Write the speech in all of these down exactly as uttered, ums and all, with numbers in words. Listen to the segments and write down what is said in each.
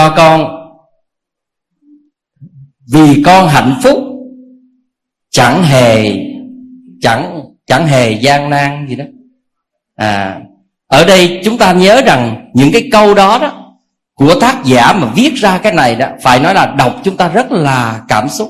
cho con, vì con hạnh phúc, chẳng hề chẳng chẳng hề gian nan gì đó. À, ở đây chúng ta nhớ rằng những cái câu đó đó của tác giả mà viết ra cái này đó, phải nói là đọc chúng ta rất là cảm xúc.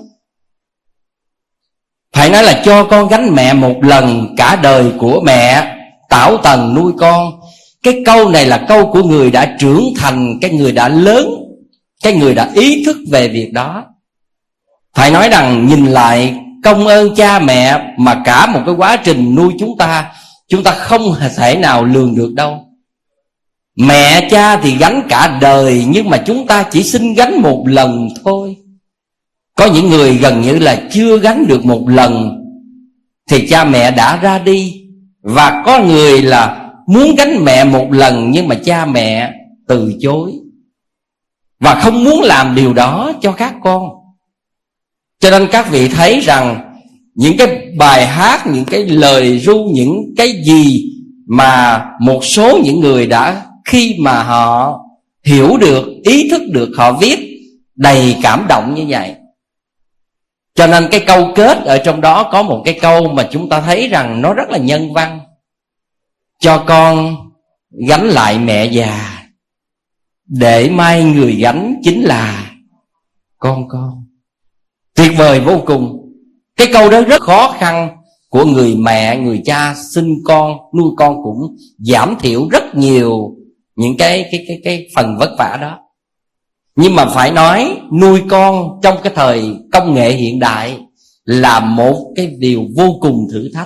Phải nói là cho con gánh mẹ một lần, cả đời của mẹ tảo tần nuôi con. Cái câu này là câu của người đã trưởng thành, cái người đã lớn, cái người đã ý thức về việc đó. Phải nói rằng nhìn lại công ơn cha mẹ mà cả một cái quá trình nuôi chúng ta, chúng ta không thể nào lường được đâu. Mẹ cha thì gánh cả đời, nhưng mà chúng ta chỉ xin gánh một lần thôi. Có những người gần như là chưa gánh được một lần thì cha mẹ đã ra đi. Và có người là muốn gánh mẹ một lần nhưng mà cha mẹ từ chối và không muốn làm điều đó cho các con. Cho nên các vị thấy rằng những cái bài hát, những cái lời ru, những cái gì mà một số những người đã, khi mà họ hiểu được, ý thức được, họ viết đầy cảm động như vậy. Cho nên cái câu kết ở trong đó có một cái câu mà chúng ta thấy rằng nó rất là nhân văn: cho con gánh lại mẹ già, để mai người gánh chính là con con. Tuyệt vời vô cùng. Cái câu đó rất khó khăn của người mẹ, người cha sinh con, nuôi con cũng giảm thiểu rất nhiều những cái cái cái cái phần vất vả đó. Nhưng mà phải nói nuôi con trong cái thời công nghệ hiện đại là một cái điều vô cùng thử thách.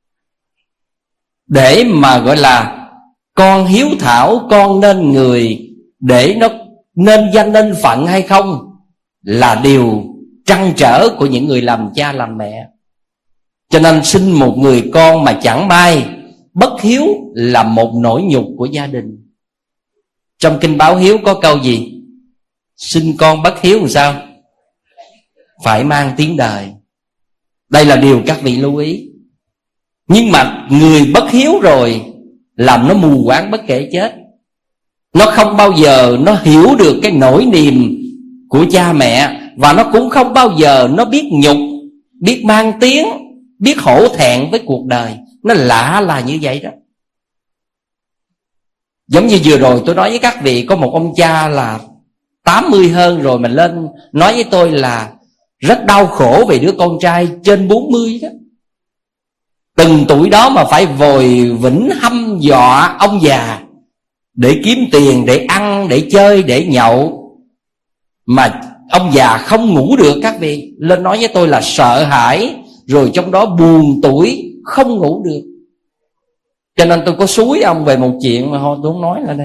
Để mà gọi là con hiếu thảo, con nên người, để nó nên danh nên phận hay không là điều trăn trở của những người làm cha làm mẹ. Cho nên sinh một người con mà chẳng may bất hiếu là một nỗi nhục của gia đình. Trong kinh Báo Hiếu có câu gì? Sinh con bất hiếu làm sao? Phải mang tiếng đời. Đây là điều các vị lưu ý. Nhưng mà người bất hiếu rồi làm nó mù quáng bất kể chết. Nó không bao giờ nó hiểu được cái nỗi niềm của cha mẹ, và nó cũng không bao giờ nó biết nhục, biết mang tiếng, biết hổ thẹn với cuộc đời. Nó lạ là như vậy đó. Giống như vừa rồi tôi nói với các vị, có một ông cha là tám mươi hơn rồi, mình lên nói với tôi là rất đau khổ về đứa con trai trên bốn mươi đó. Từng tuổi đó mà phải vồi vĩnh hăm dọa ông già để kiếm tiền, để ăn, để chơi, để nhậu. Mà ông già không ngủ được các vị. Lên nói với tôi là sợ hãi, rồi trong đó buồn tủi, không ngủ được. Cho nên tôi có xúi ông về một chuyện mà thôi tôi không nói là đây.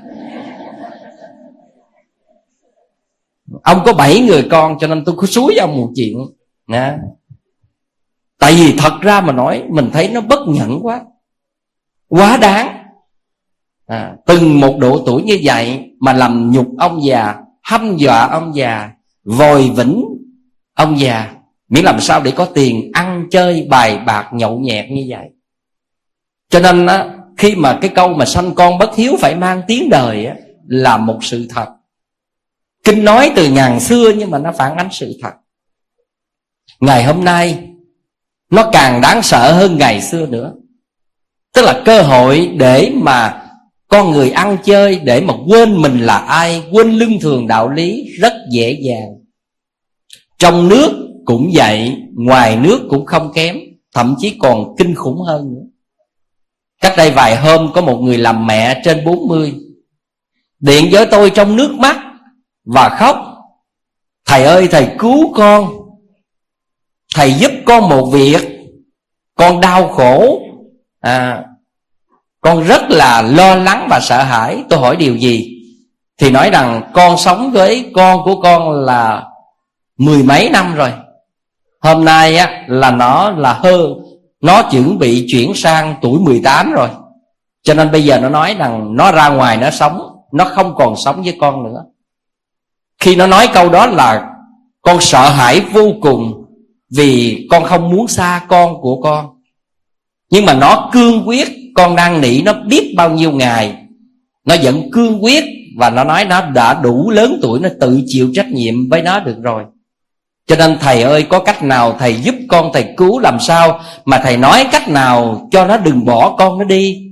Ông có bảy người con, cho nên tôi có xúi ông một chuyện nè. Tại vì thật ra mà nói, mình thấy nó bất nhẫn quá, quá đáng. à, Từng một độ tuổi như vậy mà làm nhục ông già, hăm dọa ông già, vòi vĩnh ông già, miễn làm sao để có tiền ăn chơi bài bạc nhậu nhẹt như vậy. Cho nên á, khi mà cái câu mà sanh con bất hiếu phải mang tiếng đời á, là một sự thật. Kinh nói từ ngàn xưa nhưng mà nó phản ánh sự thật. Ngày hôm nay nó càng đáng sợ hơn ngày xưa nữa. Tức là cơ hội để mà con người ăn chơi, để mà quên mình là ai, quên lương thường đạo lý rất dễ dàng. Trong nước cũng vậy, ngoài nước cũng không kém, thậm chí còn kinh khủng hơn nữa. Cách đây vài hôm có một người làm mẹ trên bốn mươi điện với tôi trong nước mắt và khóc: thầy ơi, thầy cứu con, thầy giúp con một việc, con đau khổ, à, con rất là lo lắng và sợ hãi. Tôi hỏi điều gì? Thì nói rằng con sống với con của con là mười mấy năm rồi. Hôm nay á, là nó là hơn, nó chuẩn bị chuyển sang tuổi mười tám rồi. Cho nên bây giờ nó nói rằng nó ra ngoài nó sống, nó không còn sống với con nữa. Khi nó nói câu đó là con sợ hãi vô cùng, vì con không muốn xa con của con. Nhưng mà nó cương quyết, con đang nỉ nó biết bao nhiêu ngày, nó vẫn cương quyết và nó nói nó đã đủ lớn tuổi, nó tự chịu trách nhiệm với nó được rồi. Cho nên thầy ơi, có cách nào thầy giúp con, thầy cứu làm sao mà thầy nói cách nào cho nó đừng bỏ con nó đi.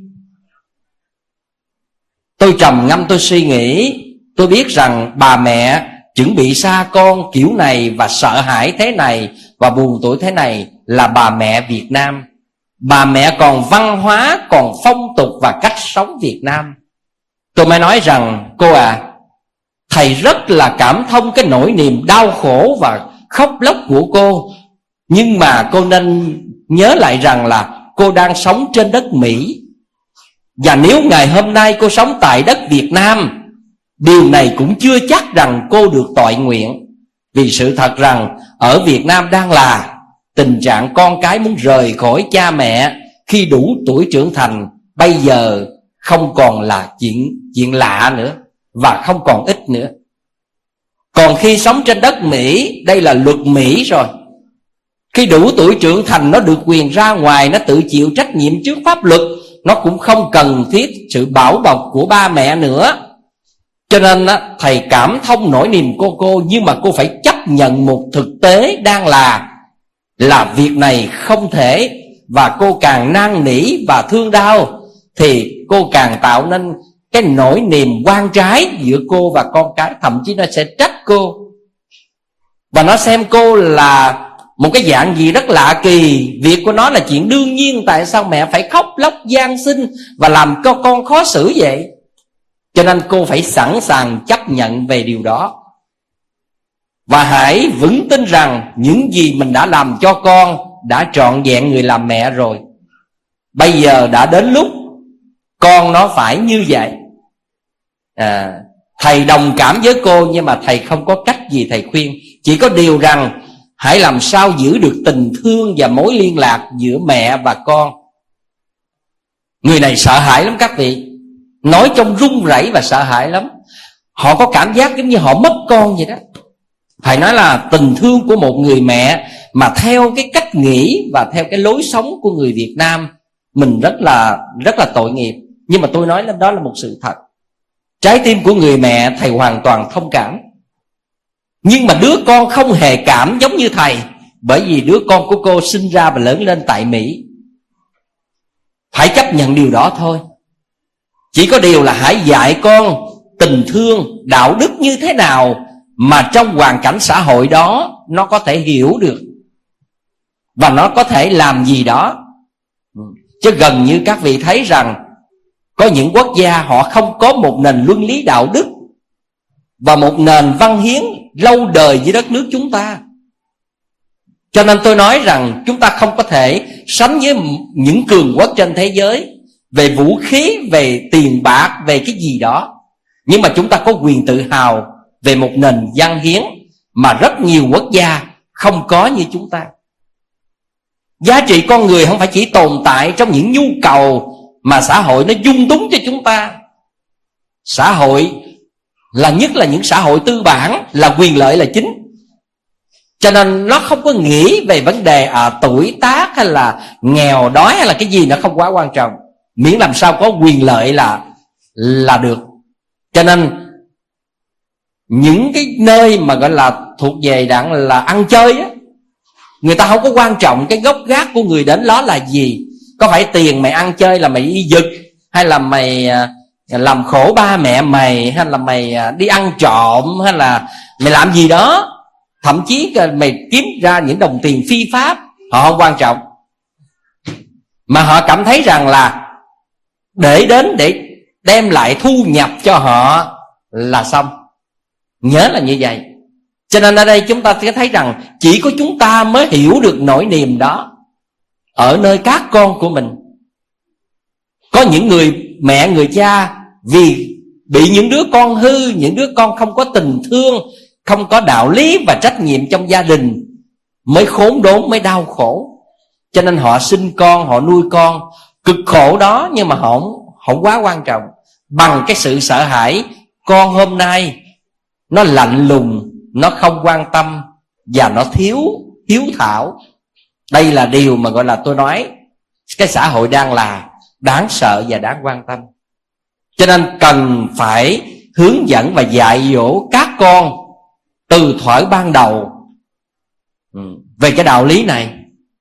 Tôi trầm ngâm, tôi suy nghĩ. Tôi biết rằng bà mẹ chuẩn bị xa con kiểu này và sợ hãi thế này và buồn tuổi thế này là bà mẹ Việt Nam. Bà mẹ còn văn hóa, còn phong tục và cách sống Việt Nam. Tôi mới nói rằng cô à, thầy rất là cảm thông cái nỗi niềm đau khổ và khóc lóc của cô. Nhưng mà cô nên nhớ lại rằng là cô đang sống trên đất Mỹ. Và nếu ngày hôm nay cô sống tại đất Việt Nam, điều này cũng chưa chắc rằng cô được toại nguyện. Vì sự thật rằng ở Việt Nam đang là tình trạng con cái muốn rời khỏi cha mẹ khi đủ tuổi trưởng thành bây giờ không còn là chuyện, chuyện lạ nữa, và không còn ít nữa. Còn khi sống trên đất Mỹ, đây là luật Mỹ rồi. Khi đủ tuổi trưởng thành, nó được quyền ra ngoài, nó tự chịu trách nhiệm trước pháp luật. Nó cũng không cần thiết sự bảo bọc của ba mẹ nữa. Cho nên thầy cảm thông nỗi niềm cô cô, nhưng mà cô phải chấp nhận một thực tế đang là Là việc này không thể. Và cô càng năn nỉ và thương đau thì cô càng tạo nên cái nỗi niềm oan trái giữa cô và con cái. Thậm chí nó sẽ trách cô, và nó xem cô là một cái dạng gì rất lạ kỳ. Việc của nó là chuyện đương nhiên, tại sao mẹ phải khóc lóc van xin và làm cho con khó xử vậy? Cho nên cô phải sẵn sàng chấp nhận về điều đó. Và hãy vững tin rằng những gì mình đã làm cho con đã trọn vẹn người làm mẹ rồi. Bây giờ đã đến lúc con nó phải như vậy. à, Thầy đồng cảm với cô, nhưng mà thầy không có cách gì thầy khuyên. Chỉ có điều rằng hãy làm sao giữ được tình thương và mối liên lạc giữa mẹ và con. Người này sợ hãi lắm các vị, nói trong run rẩy và sợ hãi lắm. Họ có cảm giác giống như họ mất con vậy đó. Phải nói là tình thương của một người mẹ mà theo cái cách nghĩ và theo cái lối sống của người Việt Nam, mình rất là rất là tội nghiệp. Nhưng mà tôi nói là đó là một sự thật. Trái tim của người mẹ thầy hoàn toàn thông cảm. Nhưng mà đứa con không hề cảm giống như thầy, bởi vì đứa con của cô sinh ra và lớn lên tại Mỹ. Phải chấp nhận điều đó thôi. Chỉ có điều là hãy dạy con tình thương, đạo đức như thế nào mà trong hoàn cảnh xã hội đó nó có thể hiểu được, và nó có thể làm gì đó. Chứ gần như các vị thấy rằng có những quốc gia họ không có một nền luân lý đạo đức và một nền văn hiến lâu đời với đất nước chúng ta. Cho nên tôi nói rằng chúng ta không có thể sánh với những cường quốc trên thế giới về vũ khí, về tiền bạc, về cái gì đó. Nhưng mà chúng ta có quyền tự hào về một nền văn hiến mà rất nhiều quốc gia không có như chúng ta. Giá trị con người không phải chỉ tồn tại trong những nhu cầu mà xã hội nó dung túng cho chúng ta. Xã hội là nhất là những xã hội tư bản, là quyền lợi là chính. Cho nên nó không có nghĩ về vấn đề à, tuổi tác hay là nghèo đói hay là cái gì, nó không quá quan trọng, miễn làm sao có quyền lợi là là được. Cho nên những cái nơi mà gọi là thuộc về đảng là ăn chơi á, người ta không có quan trọng cái gốc gác của người đến đó là gì. Có phải tiền mày ăn chơi là mày đi giật, hay là mày làm khổ ba mẹ mày, hay là mày đi ăn trộm, hay là mày làm gì đó, thậm chí mày kiếm ra những đồng tiền phi pháp, họ không quan trọng. Mà họ cảm thấy rằng là để đến để đem lại thu nhập cho họ là xong. Nhớ là như vậy. Cho nên ở đây chúng ta sẽ thấy rằng chỉ có chúng ta mới hiểu được nỗi niềm đó ở nơi các con của mình. Có những người mẹ, người cha vì bị những đứa con hư, những đứa con không có tình thương, không có đạo lý và trách nhiệm trong gia đình, mới khốn đốn, mới đau khổ. Cho nên họ sinh con, họ nuôi con cực khổ đó, nhưng mà họ không, không quá quan trọng bằng cái sự sợ hãi con hôm nay nó lạnh lùng, nó không quan tâm và nó thiếu hiếu thảo. Đây là điều mà gọi là tôi nói cái xã hội đang là đáng sợ và đáng quan tâm. Cho nên cần phải hướng dẫn và dạy dỗ các con từ thuở ban đầu về cái đạo lý này.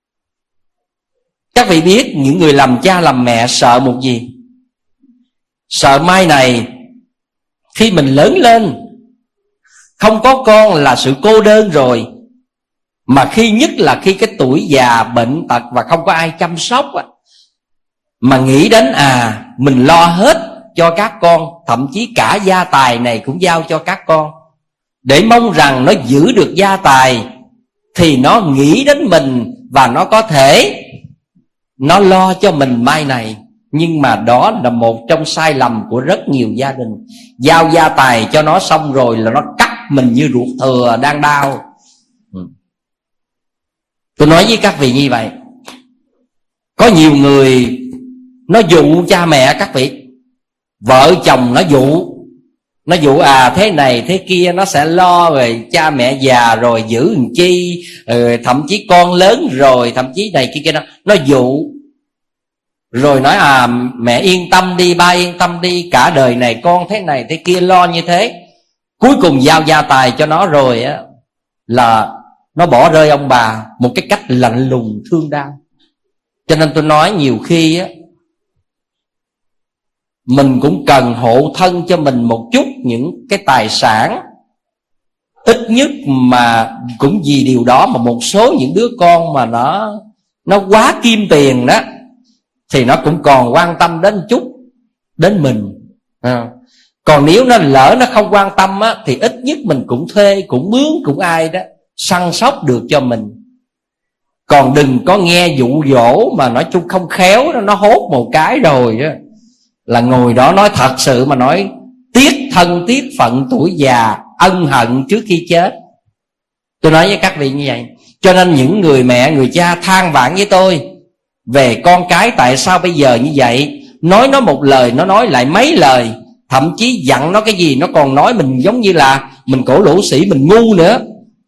Các vị biết những người làm cha làm mẹ sợ một gì? Sợ mai này khi mình lớn lên không có con là sự cô đơn rồi, mà khi nhất là khi cái tuổi già bệnh tật và không có ai chăm sóc á, mà nghĩ đến à mình lo hết cho các con, thậm chí cả gia tài này cũng giao cho các con, để mong rằng nó giữ được gia tài thì nó nghĩ đến mình và nó có thể nó lo cho mình mai này. Nhưng mà đó là một trong sai lầm của rất nhiều gia đình. Giao gia tài cho nó xong rồi là nó cắt mình như ruột thừa đang đau. Tôi nói với các vị như vậy. Có nhiều người nó dụ cha mẹ các vị, vợ chồng nó dụ, nó dụ à thế này thế kia nó sẽ lo, rồi cha mẹ già rồi giữ làm chi, rồi thậm chí con lớn rồi thậm chí này kia kia đó, nó dụ rồi nói à mẹ yên tâm đi, ba yên tâm đi, cả đời này con thế này thế kia lo như thế. Cuối cùng giao gia tài cho nó rồi á, là nó bỏ rơi ông bà một cái cách lạnh lùng thương đau. Cho nên tôi nói nhiều khi á, mình cũng cần hộ thân cho mình một chút những cái tài sản, ít nhất mà cũng vì điều đó mà một số những đứa con mà nó nó quá kim tiền đó, thì nó cũng còn quan tâm đến chút đến mình à. Còn nếu nó lỡ nó không quan tâm á, thì ít nhất mình cũng thuê, cũng mướn, cũng ai đó săn sóc được cho mình. Còn đừng có nghe dụ dỗ mà nói chung không khéo đó, nó hốt một cái rồi đó, là ngồi đó nói thật sự mà nói tiếc thân tiếc phận tuổi già, ân hận trước khi chết. Tôi nói với các vị như vậy. Cho nên những người mẹ người cha than vãn với tôi về con cái tại sao bây giờ như vậy, nói nó một lời nó nói lại mấy lời, thậm chí dặn nó cái gì nó còn nói mình giống như là mình cổ lỗ sĩ, mình ngu nữa.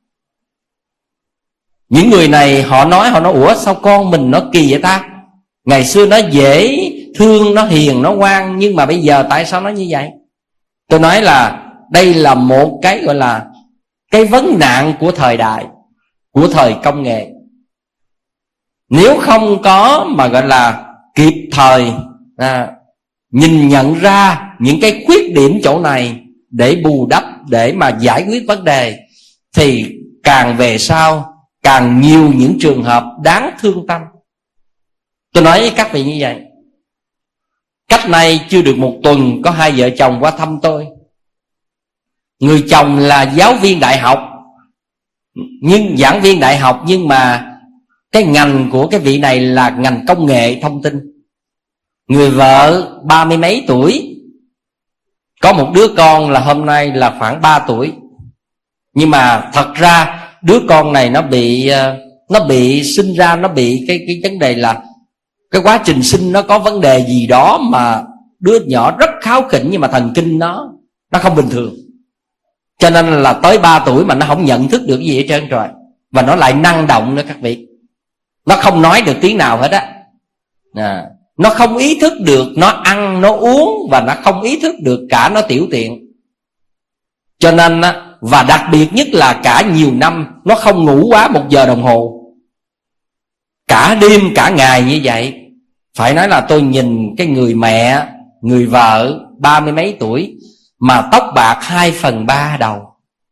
Những người này họ nói, họ nói ủa sao con mình nó kỳ vậy ta, ngày xưa nó dễ thương, nó hiền, nó ngoan, nhưng mà bây giờ tại sao nó như vậy? Tôi nói là đây là một cái gọi là cái vấn nạn của thời đại, của thời công nghệ. Nếu không có mà gọi là kịp thời à, nhìn nhận ra những cái khuyết điểm chỗ này để bù đắp, để mà giải quyết vấn đề, thì càng về sau càng nhiều những trường hợp đáng thương tâm. Tôi nói với các vị như vậy. Cách này chưa được một tuần, có hai vợ chồng qua thăm tôi. Người chồng là giáo viên đại học, nhưng giảng viên đại học, nhưng mà cái ngành của cái vị này là ngành công nghệ thông tin. Người vợ ba mươi mấy tuổi, có một đứa con là hôm nay là khoảng ba tuổi. Nhưng mà thật ra đứa con này nó bị nó bị sinh ra, nó bị cái cái vấn đề là cái quá trình sinh nó có vấn đề gì đó, mà đứa nhỏ rất kháu khỉnh nhưng mà thần kinh nó nó không bình thường. Cho nên là tới ba tuổi mà nó không nhận thức được gì hết trơn rồi. Và nó lại năng động nữa các vị. Nó không nói được tiếng nào hết á à, nó không ý thức được nó ăn, nó uống, và nó không ý thức được cả nó tiểu tiện. Cho nên và đặc biệt nhất là cả nhiều năm nó không ngủ quá một giờ đồng hồ, cả đêm cả ngày như vậy. Phải nói là tôi nhìn cái người mẹ, người vợ ba mươi mấy tuổi mà tóc bạc hai phần ba đầu.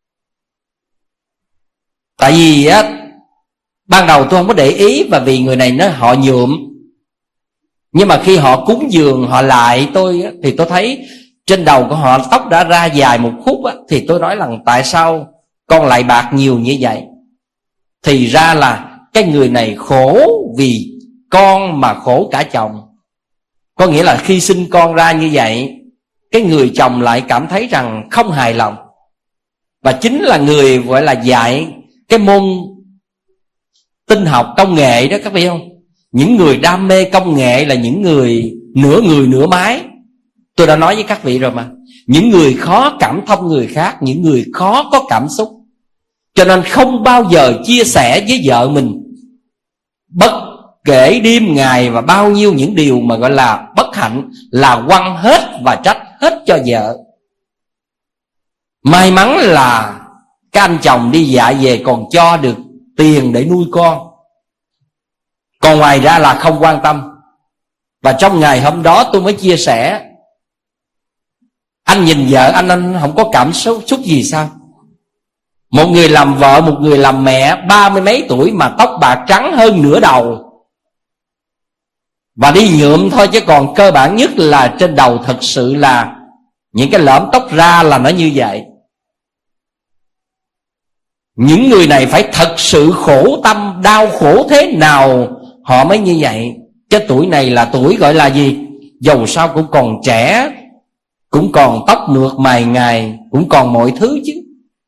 Tại vì á, ban đầu tôi không có để ý, và vì người này nó họ nhuộm. Nhưng mà khi họ cúng dường, họ lại tôi á, thì tôi thấy trên đầu của họ tóc đã ra dài một khúc á, thì tôi nói rằng tại sao con lại bạc nhiều như vậy? Thì ra là cái người này khổ vì con mà khổ cả chồng. Có nghĩa là khi sinh con ra như vậy, cái người chồng lại cảm thấy rằng không hài lòng. Và chính là người gọi là dạy cái môn tinh học công nghệ đó các vị không? Những người đam mê công nghệ là những người nửa người nửa máy. Tôi đã nói với các vị rồi mà. Những người khó cảm thông người khác, những người khó có cảm xúc, cho nên không bao giờ chia sẻ với vợ mình. Bất kể đêm ngày và bao nhiêu những điều mà gọi là bất hạnh là quăng hết và trách hết cho vợ. May mắn là các anh chồng đi dạ về còn cho được tiền để nuôi con, còn ngoài ra là không quan tâm. Và trong ngày hôm đó tôi mới chia sẻ, anh nhìn vợ anh, anh không có cảm xúc xúc gì sao? Một người làm vợ, một người làm mẹ, ba mươi mấy tuổi mà tóc bạc trắng hơn nửa đầu, và đi nhuộm thôi, chứ còn cơ bản nhất là trên đầu thật sự là những cái lõm tóc ra là nó như vậy. Những người này phải thật sự khổ tâm, đau khổ thế nào họ mới như vậy. Chứ tuổi này là tuổi gọi là gì? Dầu sao cũng còn trẻ, cũng còn tóc mượt mày ngài, cũng còn mọi thứ chứ.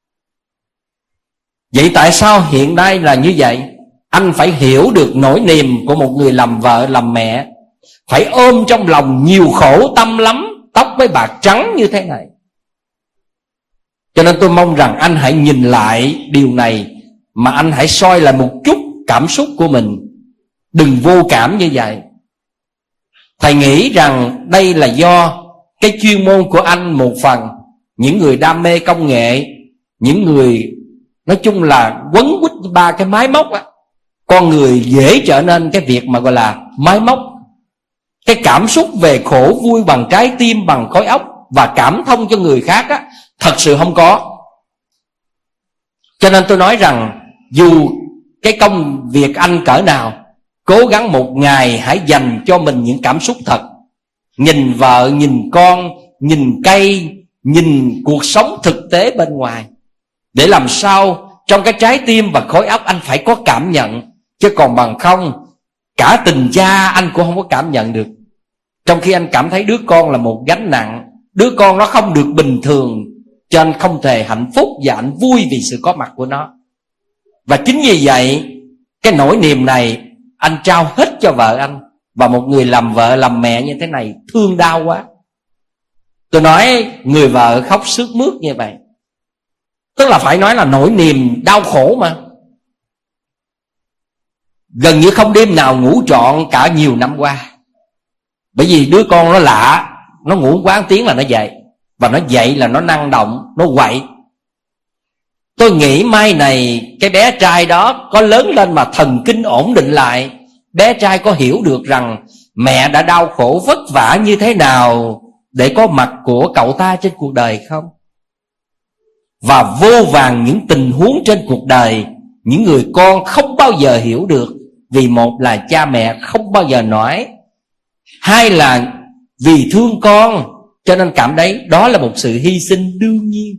Vậy tại sao hiện nay là như vậy? Anh phải hiểu được nỗi niềm của một người làm vợ làm mẹ, phải ôm trong lòng nhiều khổ tâm lắm, tóc mới bạc trắng như thế này. Cho nên tôi mong rằng anh hãy nhìn lại điều này, mà anh hãy soi lại một chút cảm xúc của mình. Đừng vô cảm như vậy. Thầy nghĩ rằng đây là do cái chuyên môn của anh một phần. Những người đam mê công nghệ, những người nói chung là quấn quýt ba cái máy móc á, con người dễ trở nên cái việc mà gọi là máy móc. Cái cảm xúc về khổ vui bằng trái tim, bằng khối óc và cảm thông cho người khác á, thật sự không có. Cho nên tôi nói rằng dù cái công việc anh cỡ nào, cố gắng một ngày hãy dành cho mình những cảm xúc thật. Nhìn vợ, nhìn con, nhìn cây, nhìn cuộc sống thực tế bên ngoài, để làm sao trong cái trái tim và khối óc anh phải có cảm nhận. Chứ còn bằng không, cả tình cha anh cũng không có cảm nhận được. Trong khi anh cảm thấy đứa con là một gánh nặng, đứa con nó không được bình thường, cho anh không thể hạnh phúc và anh vui vì sự có mặt của nó. Và chính vì vậy, cái nỗi niềm này anh trao hết cho vợ anh. Và một người làm vợ làm mẹ như thế này thương đau quá. Tôi nói người vợ khóc sướt mướt như vậy, tức là phải nói là nỗi niềm đau khổ mà. Gần như không đêm nào ngủ trọn cả nhiều năm qua. Bởi vì đứa con nó lạ, nó ngủ quá tiếng là nó dậy, và nó dậy là nó năng động, nó quậy. Tôi nghĩ mai này cái bé trai đó có lớn lên mà thần kinh ổn định lại, bé trai có hiểu được rằng mẹ đã đau khổ vất vả như thế nào để có mặt của cậu ta trên cuộc đời không? Và vô vàn những tình huống trên cuộc đời, những người con không bao giờ hiểu được. Vì một là cha mẹ không bao giờ nói, hai là vì thương con cho nên cảm thấy đó là một sự hy sinh đương nhiên.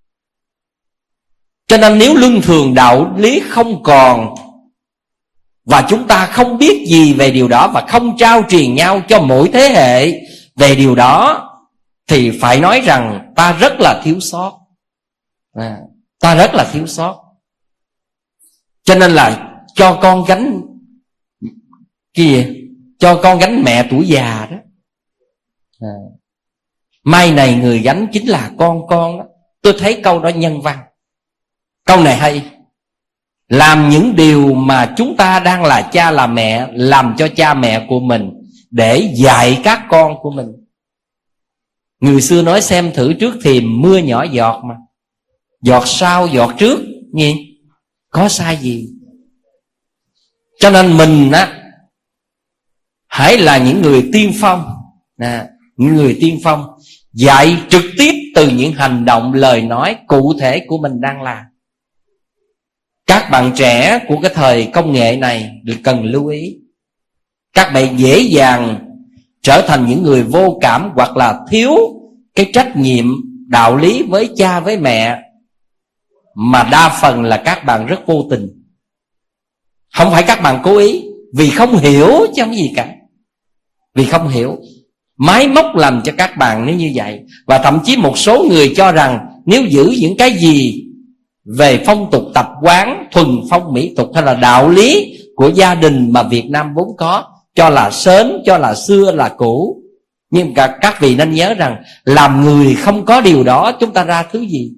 Cho nên nếu luân thường đạo lý không còn, và chúng ta không biết gì về điều đó, và không trao truyền nhau cho mỗi thế hệ về điều đó, thì phải nói rằng ta rất là thiếu sót. à, Ta rất là thiếu sót. Cho nên là cho con gánh cái gì? Cho con gánh mẹ tuổi già đó. à, Mai này người gánh chính là con con đó. Tôi thấy câu đó nhân văn. Câu này hay. Làm những điều mà chúng ta đang là cha là mẹ, làm cho cha mẹ của mình, để dạy các con của mình. Người xưa nói xem thử trước thềm mưa nhỏ giọt mà, giọt sau giọt trước nghe, có sai gì. Cho nên mình á, hãy là những người tiên phong, à, những người tiên phong dạy trực tiếp từ những hành động, lời nói cụ thể của mình đang làm. Các bạn trẻ của cái thời công nghệ này cần lưu ý. Các bạn dễ dàng trở thành những người vô cảm, hoặc là thiếu cái trách nhiệm đạo lý với cha với mẹ, mà đa phần là các bạn rất vô tình. Không phải các bạn cố ý, vì không hiểu chứ không gì cả. Vì không hiểu, máy móc làm cho các bạn nếu như vậy. Và thậm chí một số người cho rằng nếu giữ những cái gì về phong tục tập quán, thuần phong mỹ tục hay là đạo lý của gia đình mà Việt Nam vốn có, cho là sến, cho là xưa là cũ. Nhưng cả các vị nên nhớ rằng làm người không có điều đó, chúng ta ra thứ gì?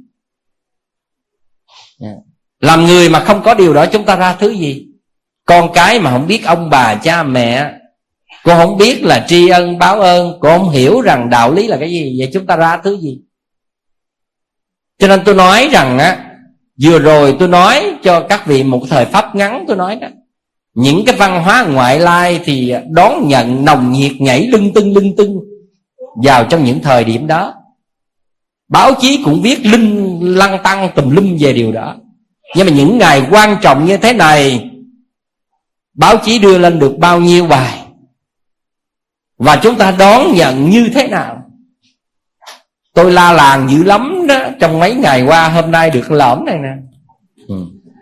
Làm người mà không có điều đó, chúng ta ra thứ gì? Con cái mà không biết ông bà cha mẹ, cô không biết là tri ân báo ơn, cô không hiểu rằng đạo lý là cái gì, vậy chúng ta ra thứ gì? Cho nên tôi nói rằng á, vừa rồi tôi nói cho các vị một thời pháp ngắn, tôi nói đó, những cái văn hóa ngoại lai thì đón nhận nồng nhiệt, nhảy lưng tưng lưng tưng vào trong những thời điểm đó. Báo chí cũng viết linh lăng tăng tùm lum về điều đó. Nhưng mà những ngày quan trọng như thế này, báo chí đưa lên được bao nhiêu bài, và chúng ta đón nhận như thế nào? Tôi la làng dữ lắm đó trong mấy ngày qua, hôm nay được lõm này nè. ừ.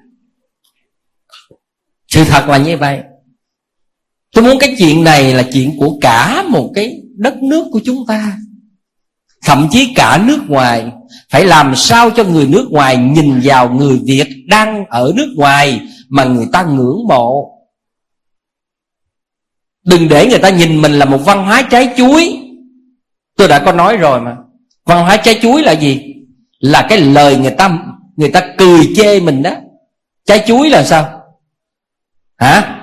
Sự thật là như vậy. Tôi muốn cái chuyện này là chuyện của cả một cái đất nước của chúng ta, thậm chí cả nước ngoài. Phải làm sao cho người nước ngoài nhìn vào người Việt đang ở nước ngoài mà người ta ngưỡng mộ. Đừng để người ta nhìn mình là một văn hóa trái chuối. Tôi đã có nói rồi mà. Văn hóa trái chuối là gì? Là cái lời người ta người ta cười chê mình đó. Trái chuối là sao? Hả?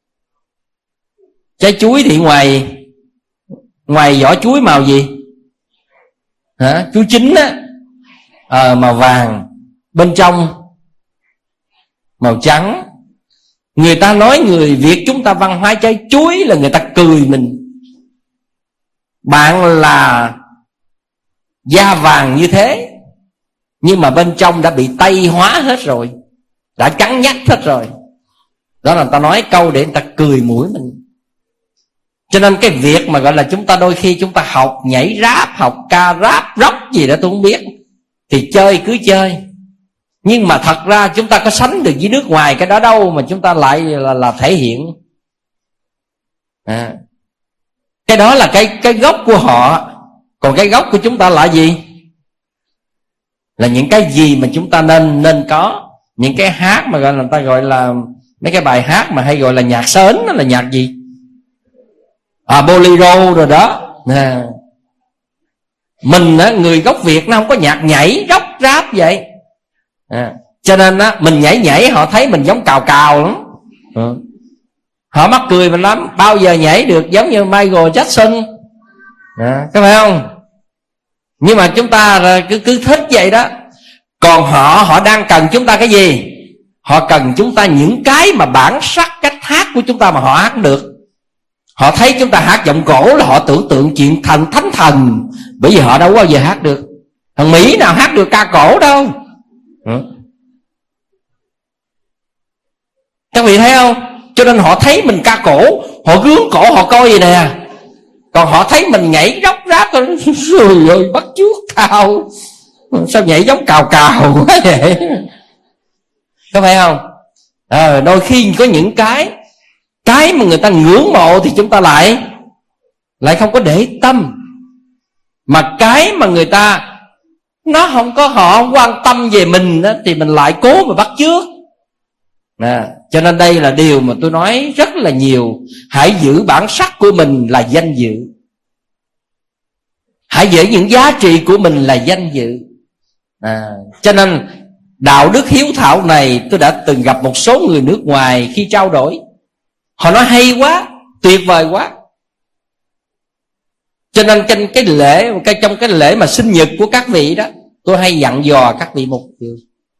Trái chuối thì ngoài Ngoài vỏ chuối màu gì? Hả? Chuối chín á, à, màu vàng, bên trong màu trắng. Người ta nói người Việt chúng ta văn hóa trái chuối là người ta cười mình. Bạn là da vàng như thế, nhưng mà bên trong đã bị tây hóa hết rồi, đã cắn nhắc hết rồi. Đó là người ta nói câu để người ta cười mũi mình. Cho nên cái việc mà gọi là chúng ta đôi khi chúng ta học nhảy rap, học ca rap, rock gì đó tôi không biết, thì chơi cứ chơi. Nhưng mà thật ra chúng ta có sánh được với nước ngoài cái đó đâu mà chúng ta lại là, là thể hiện. à, Cái đó là cái, cái gốc của họ. Còn cái gốc của chúng ta là gì? Là những cái gì mà chúng ta nên nên có. Những cái hát mà gọi là người ta gọi là mấy cái bài hát mà hay gọi là nhạc sến, đó là nhạc gì? À, bolero rồi đó. à. Mình á, người gốc Việt nó không có nhạc nhảy rock rap vậy. à. Cho nên á, mình nhảy nhảy họ thấy mình giống cào cào lắm. à. Họ mắc cười mình lắm. Bao giờ nhảy được giống như Michael Jackson, à, có phải không? Nhưng mà chúng ta cứ, cứ thích vậy đó. Còn họ Họ đang cần chúng ta cái gì? Họ cần chúng ta những cái mà bản sắc cách hát của chúng ta mà họ hát được. Họ thấy chúng ta hát giọng cổ là họ tưởng tượng chuyện thần thánh thần, bởi vì họ đâu bao giờ hát được. Thằng Mỹ nào hát được ca cổ đâu. ừ. Các vị thấy không? Cho nên họ thấy mình ca cổ, họ gướng cổ họ coi gì nè. Còn họ thấy mình nhảy róc ráp, rồi ơi bắt chước tao, sao nhảy giống cào cào quá vậy? Có phải không? À, đôi khi có những cái Cái mà người ta ngưỡng mộ thì chúng ta lại Lại không có để tâm. Mà cái mà người ta Nó không có, họ không quan tâm về mình đó, thì mình lại cố mà bắt chước. à, Cho nên đây là điều mà tôi nói rất là nhiều. Hãy giữ bản sắc của mình là danh dự. Hãy giữ những giá trị của mình là danh dự. à, Cho nên đạo đức hiếu thảo này, tôi đã từng gặp một số người nước ngoài khi trao đổi, họ nói hay quá, tuyệt vời quá. Cho nên trong cái lễ Trong cái lễ mà sinh nhật của các vị đó, tôi hay dặn dò các vị một điều: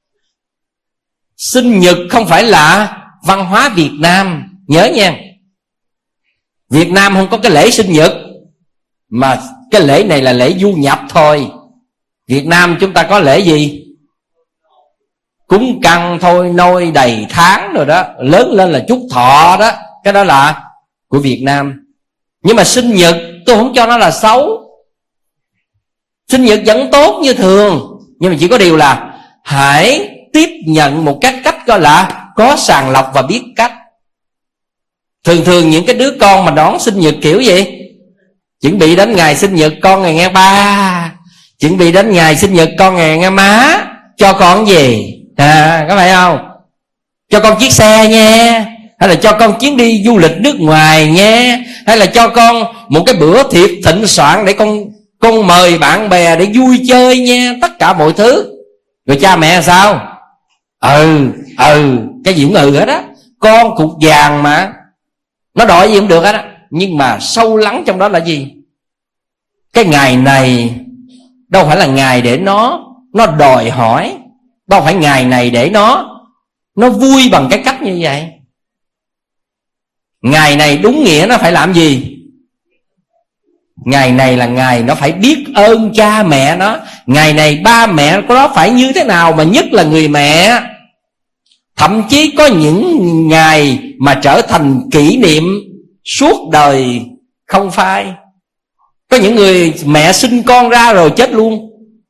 sinh nhật không phải là văn hóa Việt Nam. Nhớ nha, Việt Nam không có cái lễ sinh nhật, mà cái lễ này là lễ du nhập thôi. Việt Nam chúng ta có lễ gì? Cúng căng thôi nôi đầy tháng rồi đó, lớn lên là chúc thọ đó. Cái đó là của Việt Nam. Nhưng mà sinh nhật tôi không cho nó là xấu. Sinh nhật vẫn tốt như thường, nhưng mà chỉ có điều là hãy tiếp nhận một cách cách gọi là có sàng lọc và biết cách. Thường thường những cái đứa con mà đón sinh nhật kiểu gì? Chuẩn bị đến ngày sinh nhật con ngày nghe ba, chuẩn bị đến ngày sinh nhật con ngày nghe má. Cho con gì? À, có phải không? Cho con chiếc xe nha, hay là cho con chuyến đi du lịch nước ngoài nha, hay là cho con một cái bữa tiệc thịnh soạn để con con mời bạn bè để vui chơi nha. Tất cả mọi thứ. Rồi cha mẹ sao? Ừ, ừ, cái gì cũng ừ hết á. Con cục vàng mà, nó đòi gì cũng được hết á. Nhưng mà sâu lắng trong đó là gì? Cái ngày này đâu phải là ngày để nó nó đòi hỏi, đâu phải ngày này để nó Nó vui bằng cái cách như vậy. Ngày này đúng nghĩa nó phải làm gì? Ngày này là ngày nó phải biết ơn cha mẹ nó. Ngày này ba mẹ của nó phải như thế nào, mà nhất là người mẹ. Thậm chí có những ngày mà trở thành kỷ niệm suốt đời không phai. Có những người mẹ sinh con ra rồi chết luôn.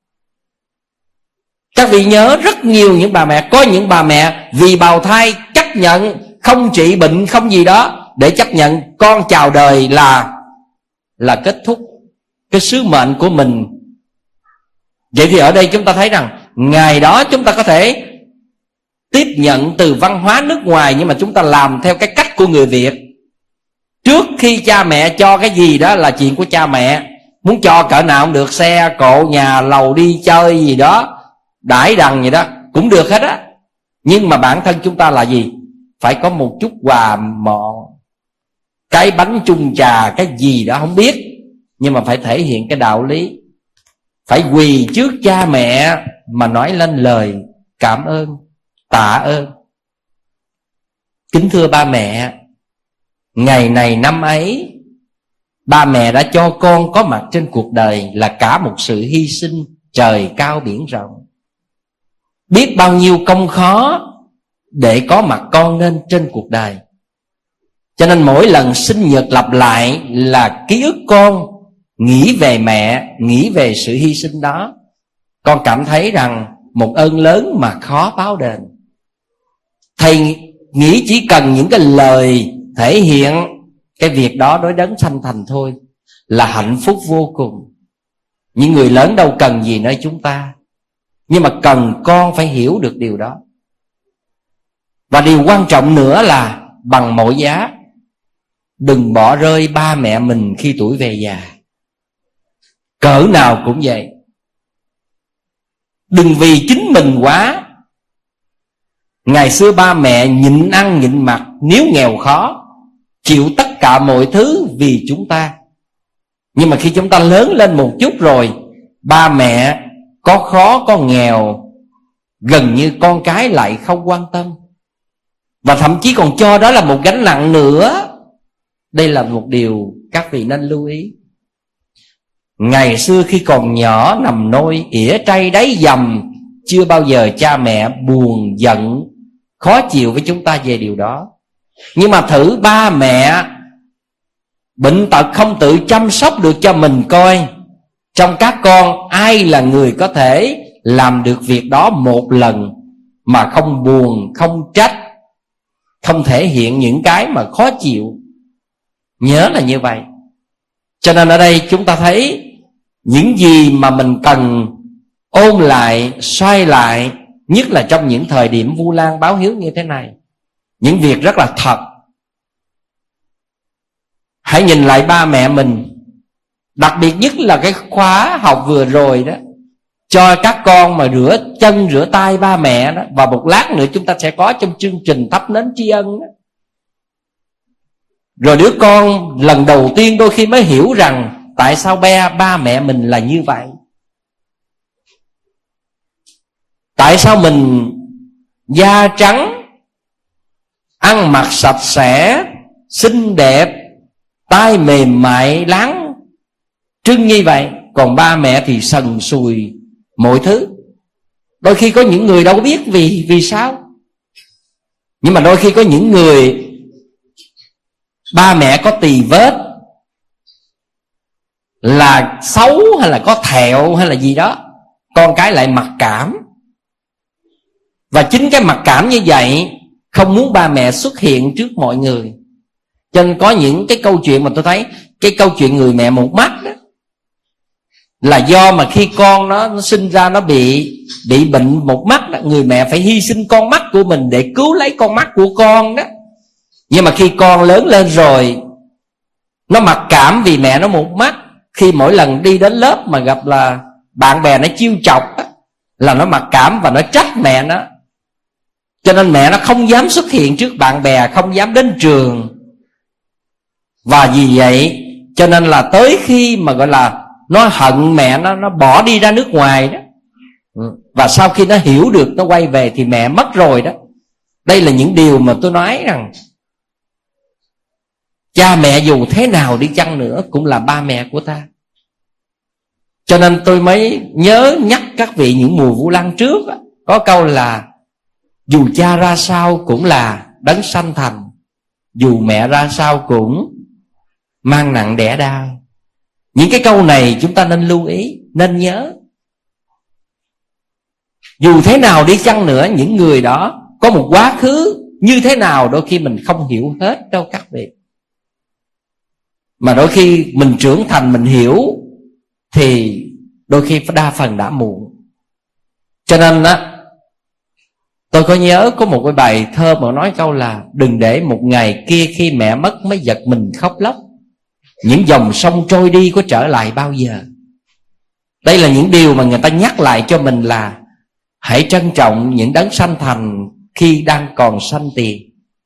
Các vị nhớ rất nhiều những bà mẹ. Có những bà mẹ vì bào thai chấp nhận không trị bệnh không gì đó, để chấp nhận con chào đời là Là kết thúc cái sứ mệnh của mình. Vậy thì ở đây chúng ta thấy rằng ngày đó chúng ta có thể tiếp nhận từ văn hóa nước ngoài, nhưng mà chúng ta làm theo cái cách của người Việt. Trước khi cha mẹ cho cái gì đó là chuyện của cha mẹ. Muốn cho cỡ nào cũng được, xe, cộ, nhà, lầu, đi chơi gì đó, đãi đằng gì đó cũng được hết á. Nhưng mà bản thân chúng ta là gì? Phải có một chút quà mọn, cái bánh chung trà, cái gì đó không biết, nhưng mà phải thể hiện cái đạo lý. Phải quỳ trước cha mẹ mà nói lên lời cảm ơn, tạ ơn. Kính thưa ba mẹ, ngày này năm ấy, ba mẹ đã cho con có mặt trên cuộc đời là cả một sự hy sinh trời cao biển rộng. Biết bao nhiêu công khó để có mặt con nên trên cuộc đời. Cho nên mỗi lần sinh nhật lặp lại là ký ức con nghĩ về mẹ, nghĩ về sự hy sinh đó. Con cảm thấy rằng một ơn lớn mà khó báo đền. Thầy nghĩ chỉ cần những cái lời thể hiện cái việc đó đối đấng sanh thành thôi là hạnh phúc vô cùng. Những người lớn đâu cần gì nơi chúng ta, nhưng mà cần con phải hiểu được điều đó. Và điều quan trọng nữa là bằng mọi giá đừng bỏ rơi ba mẹ mình khi tuổi về già. Cỡ nào cũng vậy. Đừng vì chính mình quá. Ngày xưa ba mẹ nhịn ăn nhịn mặc, nếu nghèo khó, chịu tất cả mọi thứ vì chúng ta. Nhưng mà khi chúng ta lớn lên một chút rồi, ba mẹ có khó có nghèo, gần như con cái lại không quan tâm, và thậm chí còn cho đó là một gánh nặng nữa. Đây là một điều các vị nên lưu ý. Ngày xưa khi còn nhỏ nằm nôi ỉa tray đáy dầm, chưa bao giờ cha mẹ buồn giận khó chịu với chúng ta về điều đó. Nhưng mà thử ba mẹ bệnh tật không tự chăm sóc được cho mình coi, trong các con ai là người có thể làm được việc đó một lần mà không buồn, không trách, không thể hiện những cái mà khó chịu. Nhớ là như vậy. Cho nên ở đây chúng ta thấy những gì mà mình cần ôn lại, xoay lại, nhất là trong những thời điểm Vu Lan báo hiếu như thế này, những việc rất là thật. Hãy nhìn lại ba mẹ mình. Đặc biệt nhất là cái khóa học vừa rồi đó, cho các con mà rửa chân rửa tay ba mẹ đó. Và một lát nữa chúng ta sẽ có trong chương trình thắp nến tri ân đó. Rồi đứa con lần đầu tiên đôi khi mới hiểu rằng tại sao ba, ba mẹ mình là như vậy. Tại sao mình da trắng, ăn mặc sạch sẽ, xinh đẹp, tay mềm mại, láng trưng như vậy, còn ba mẹ thì sần sùi mọi thứ. Đôi khi có những người đâu biết vì vì sao. Nhưng mà đôi khi có những người ba mẹ có tì vết, là xấu hay là có thẹo hay là gì đó, con cái lại mặc cảm. Và chính cái mặc cảm như vậy không muốn ba mẹ xuất hiện trước mọi người. Cho nên có những cái câu chuyện mà tôi thấy, cái câu chuyện người mẹ một mắt đó, là do mà khi con nó, nó sinh ra nó bị bị bệnh một mắt đó, người mẹ phải hy sinh con mắt của mình để cứu lấy con mắt của con đó. Nhưng mà khi con lớn lên rồi, nó mặc cảm vì mẹ nó một mắt. Khi mỗi lần đi đến lớp mà gặp là bạn bè nó chiêu chọc đó, là nó mặc cảm và nó trách mẹ nó. Cho nên mẹ nó không dám xuất hiện trước bạn bè, không dám đến trường. Và vì vậy cho nên là tới khi mà gọi là nó hận mẹ nó, nó bỏ đi ra nước ngoài đó, Và sau khi nó hiểu được, nó quay về thì mẹ mất rồi đó. Đây là những điều mà tôi nói rằng cha mẹ dù thế nào đi chăng nữa cũng là ba mẹ của ta. Cho nên tôi mới nhớ nhắc các vị những mùa Vu Lan trước, có câu là dù cha ra sao cũng là đấng sanh thành, dù mẹ ra sao cũng mang nặng đẻ đau. Những cái câu này chúng ta nên lưu ý, nên nhớ. Dù thế nào đi chăng nữa, những người đó có một quá khứ như thế nào đôi khi mình không hiểu hết đâu các vị. Mà đôi khi mình trưởng thành mình hiểu thì đôi khi đa phần đã muộn. Cho nên á, tôi có nhớ có một cái bài thơ mà nói câu là đừng để một ngày kia khi mẹ mất mới giật mình khóc lóc, những dòng sông trôi đi có trở lại bao giờ. Đây là những điều mà người ta nhắc lại cho mình là hãy trân trọng những đấng sanh thành khi đang còn sanh tiền.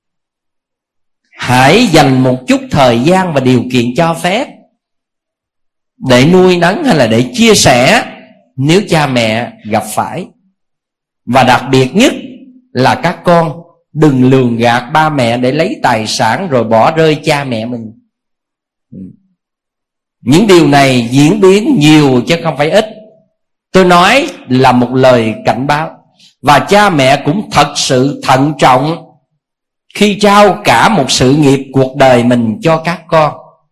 Hãy dành một chút thời gian và điều kiện cho phép để nuôi nấng hay là để chia sẻ nếu cha mẹ gặp phải. Và đặc biệt nhất là các con đừng lường gạt ba mẹ để lấy tài sản rồi bỏ rơi cha mẹ mình. Những điều này diễn biến nhiều chứ không phải ít. Tôi nói là một lời cảnh báo. Và cha mẹ cũng thật sự thận trọng khi trao cả một sự nghiệp cuộc đời mình cho các con.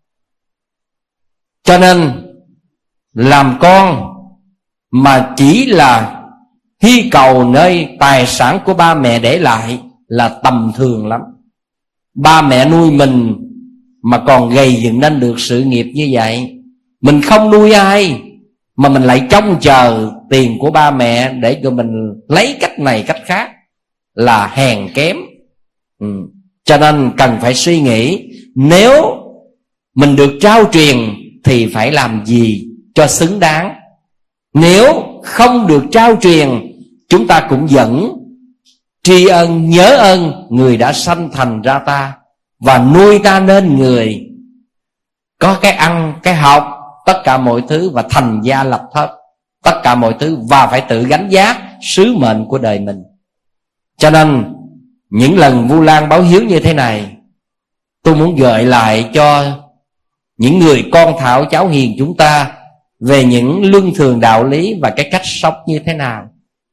Cho nên làm con mà chỉ là hy cầu nơi tài sản của ba mẹ để lại là tầm thường lắm. Ba mẹ nuôi mình mà còn gầy dựng nên được sự nghiệp như vậy. Mình không nuôi ai mà mình lại trông chờ tiền của ba mẹ để cho mình lấy cách này cách khác là hèn kém. ừ. Cho nên cần phải suy nghĩ, nếu mình được trao truyền thì phải làm gì cho xứng đáng. Nếu không được trao truyền, chúng ta cũng vẫn tri ân nhớ ơn người đã sanh thành ra ta và nuôi ta nên người có cái ăn, cái học, tất cả mọi thứ, và thành gia lập thất tất cả mọi thứ, và phải tự gánh vác sứ mệnh của đời mình. Cho nên những lần Vu Lan báo hiếu như thế này, tôi muốn gợi lại cho những người con thảo cháu hiền chúng ta về những luân thường đạo lý và cái cách sống như thế nào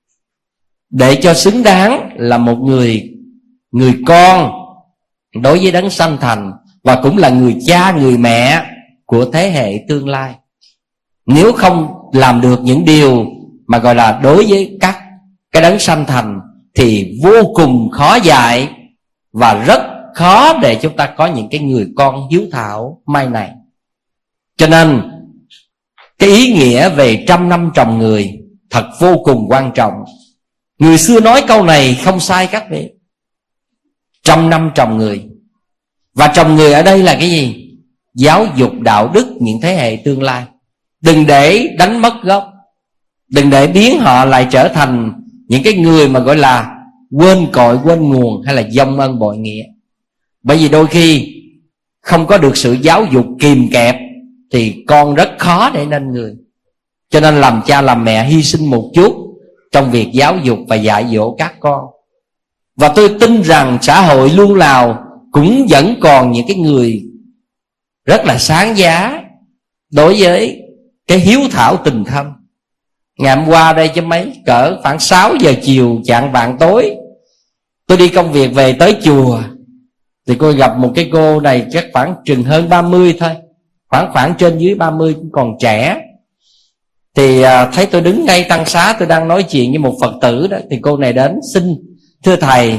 để cho xứng đáng là một người người con đối với đấng sanh thành, và cũng là người cha người mẹ của thế hệ tương lai. Nếu không làm được những điều mà gọi là đối với các cái đấng sanh thành thì vô cùng khó dạy và rất khó để chúng ta có những cái người con hiếu thảo mai này. Cho nên cái ý nghĩa về trăm năm trồng người thật vô cùng quan trọng. Người xưa nói câu này không sai các vị. Trăm năm trồng người. Và trồng người ở đây là cái gì? Giáo dục đạo đức những thế hệ tương lai. Đừng để đánh mất gốc, đừng để biến họ lại trở thành những cái người mà gọi là quên cội quên nguồn hay là vong ân bội nghĩa. Bởi vì đôi khi không có được sự giáo dục kìm kẹp thì con rất khó để nên người. Cho nên làm cha làm mẹ hy sinh một chút trong việc giáo dục và dạy dỗ các con. Và tôi tin rằng xã hội luôn lào cũng vẫn còn những cái người rất là sáng giá đối với cái hiếu thảo tình thâm. Ngày hôm qua đây chứ mấy, cỡ khoảng sáu giờ chiều chạng vạng tối, tôi đi công việc về tới chùa thì tôi gặp một cái cô này chắc khoảng chừng hơn ba mươi thôi, khoảng khoảng trên dưới ba mươi, cũng còn trẻ. Thì à, thấy tôi đứng ngay tăng xá, tôi đang nói chuyện với một Phật tử đó, thì cô này đến xin: thưa thầy,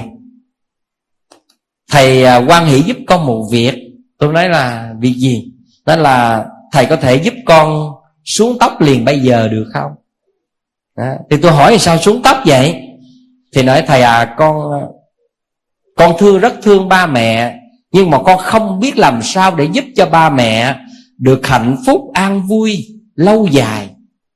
thầy à, hoan hỷ giúp con một việc. Tôi nói là việc gì? Đó là thầy có thể giúp con xuống tóc liền bây giờ được không? Đó. Thì tôi hỏi sao xuống tóc vậy? Thì nói: thầy à, con con thương rất thương ba mẹ, nhưng mà con không biết làm sao để giúp cho ba mẹ được hạnh phúc an vui lâu dài.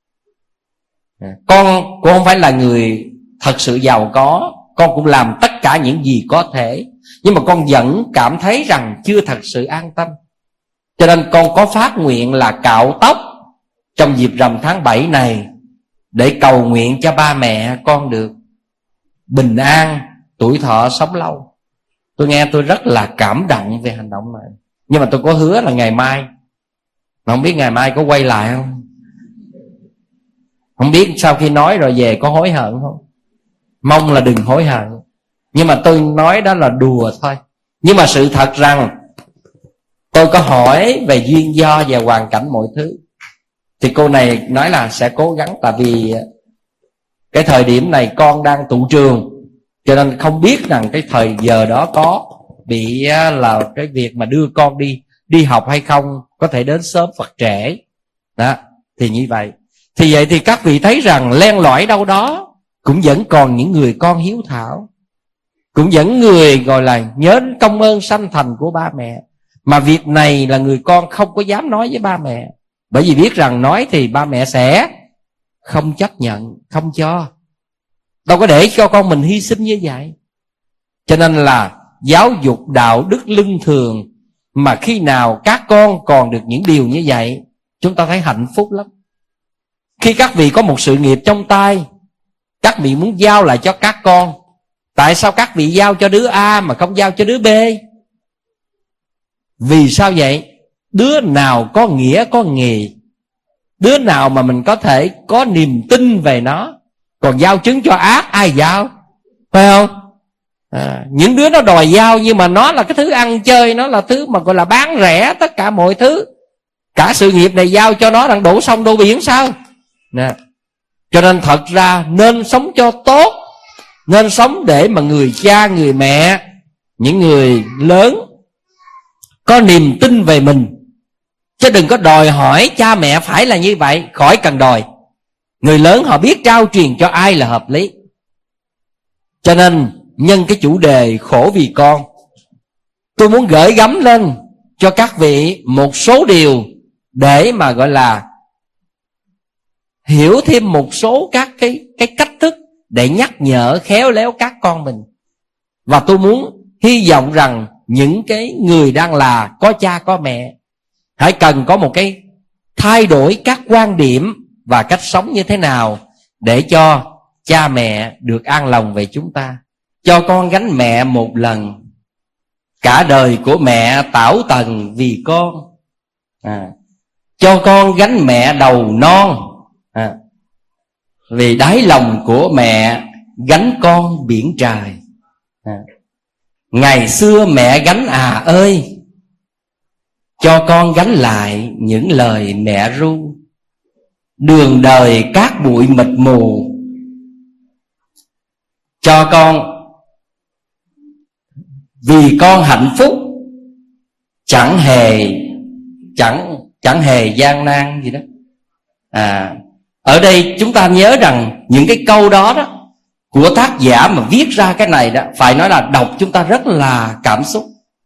Con cũng không phải là người thật sự giàu có, con cũng làm tất cả những gì có thể, nhưng mà con vẫn cảm thấy rằng chưa thật sự an tâm. Cho nên con có phát nguyện là cạo tóc trong dịp rằm tháng bảy này để cầu nguyện cho ba mẹ con được bình an, tuổi thọ sống lâu. Tôi nghe tôi rất là cảm động về hành động này. Nhưng mà tôi có hứa là ngày mai, mà không biết ngày mai có quay lại không. Không biết sau khi nói rồi về có hối hận không. Mong là đừng hối hận. Nhưng mà tôi nói đó là đùa thôi. Nhưng mà sự thật rằng tôi có hỏi về duyên do và hoàn cảnh mọi thứ, thì cô này nói là sẽ cố gắng. Tại vì cái thời điểm này con đang tụ trường, cho nên không biết rằng cái thời giờ đó có bị là cái việc mà đưa con đi đi học hay không, có thể đến sớm hoặc trễ đó. Thì như vậy Thì vậy thì các vị thấy rằng len lỏi đâu đó cũng vẫn còn những người con hiếu thảo, cũng vẫn người gọi là nhớ công ơn sanh thành của ba mẹ. Mà việc này là người con không có dám nói với ba mẹ, bởi vì biết rằng nói thì ba mẹ sẽ không chấp nhận, không cho. Đâu có để cho con mình hy sinh như vậy. Cho nên là giáo dục đạo đức lương thường, mà khi nào các con còn được những điều như vậy, chúng ta thấy hạnh phúc lắm. Khi các vị có một sự nghiệp trong tay, các vị muốn giao lại cho các con. Tại sao các vị giao cho đứa A mà không giao cho đứa B? Vì sao vậy? Đứa nào có nghĩa có nghề, đứa nào mà mình có thể có niềm tin về nó. Còn giao chứng cho ác ai giao, phải không? À, những đứa nó đòi giao, nhưng mà nó là cái thứ ăn chơi, nó là thứ mà gọi là bán rẻ tất cả mọi thứ. Cả sự nghiệp này giao cho nó đang đổ sông đổ biển sao nè. Cho nên thật ra nên sống cho tốt, nên sống để mà người cha người mẹ, những người lớn có niềm tin về mình. Chứ đừng có đòi hỏi cha mẹ phải là như vậy, khỏi cần đòi. Người lớn họ biết trao truyền cho ai là hợp lý. Cho nên nhân cái chủ đề khổ vì con, tôi muốn gửi gắm lên cho các vị một số điều để mà gọi là hiểu thêm một số các cái, cái cách thức để nhắc nhở khéo léo các con mình. Và tôi muốn hy vọng rằng những cái người đang là có cha có mẹ hãy cần có một cái thay đổi các quan điểm và cách sống như thế nào để cho cha mẹ được an lòng về chúng ta. Cho con gánh mẹ một lần, cả đời của mẹ tảo tần vì con. à, Cho con gánh mẹ đầu non, à, vì đáy lòng của mẹ gánh con biển trời. à, Ngày xưa mẹ gánh à ơi, cho con gánh lại những lời mẹ ru. Đường đời cát bụi mịt mù, cho con vì con hạnh phúc, chẳng hề chẳng chẳng hề gian nan gì đó. À, ở đây chúng ta nhớ rằng những cái câu đó đó của tác giả mà viết ra cái này đó, phải nói là đọc chúng ta rất là cảm xúc.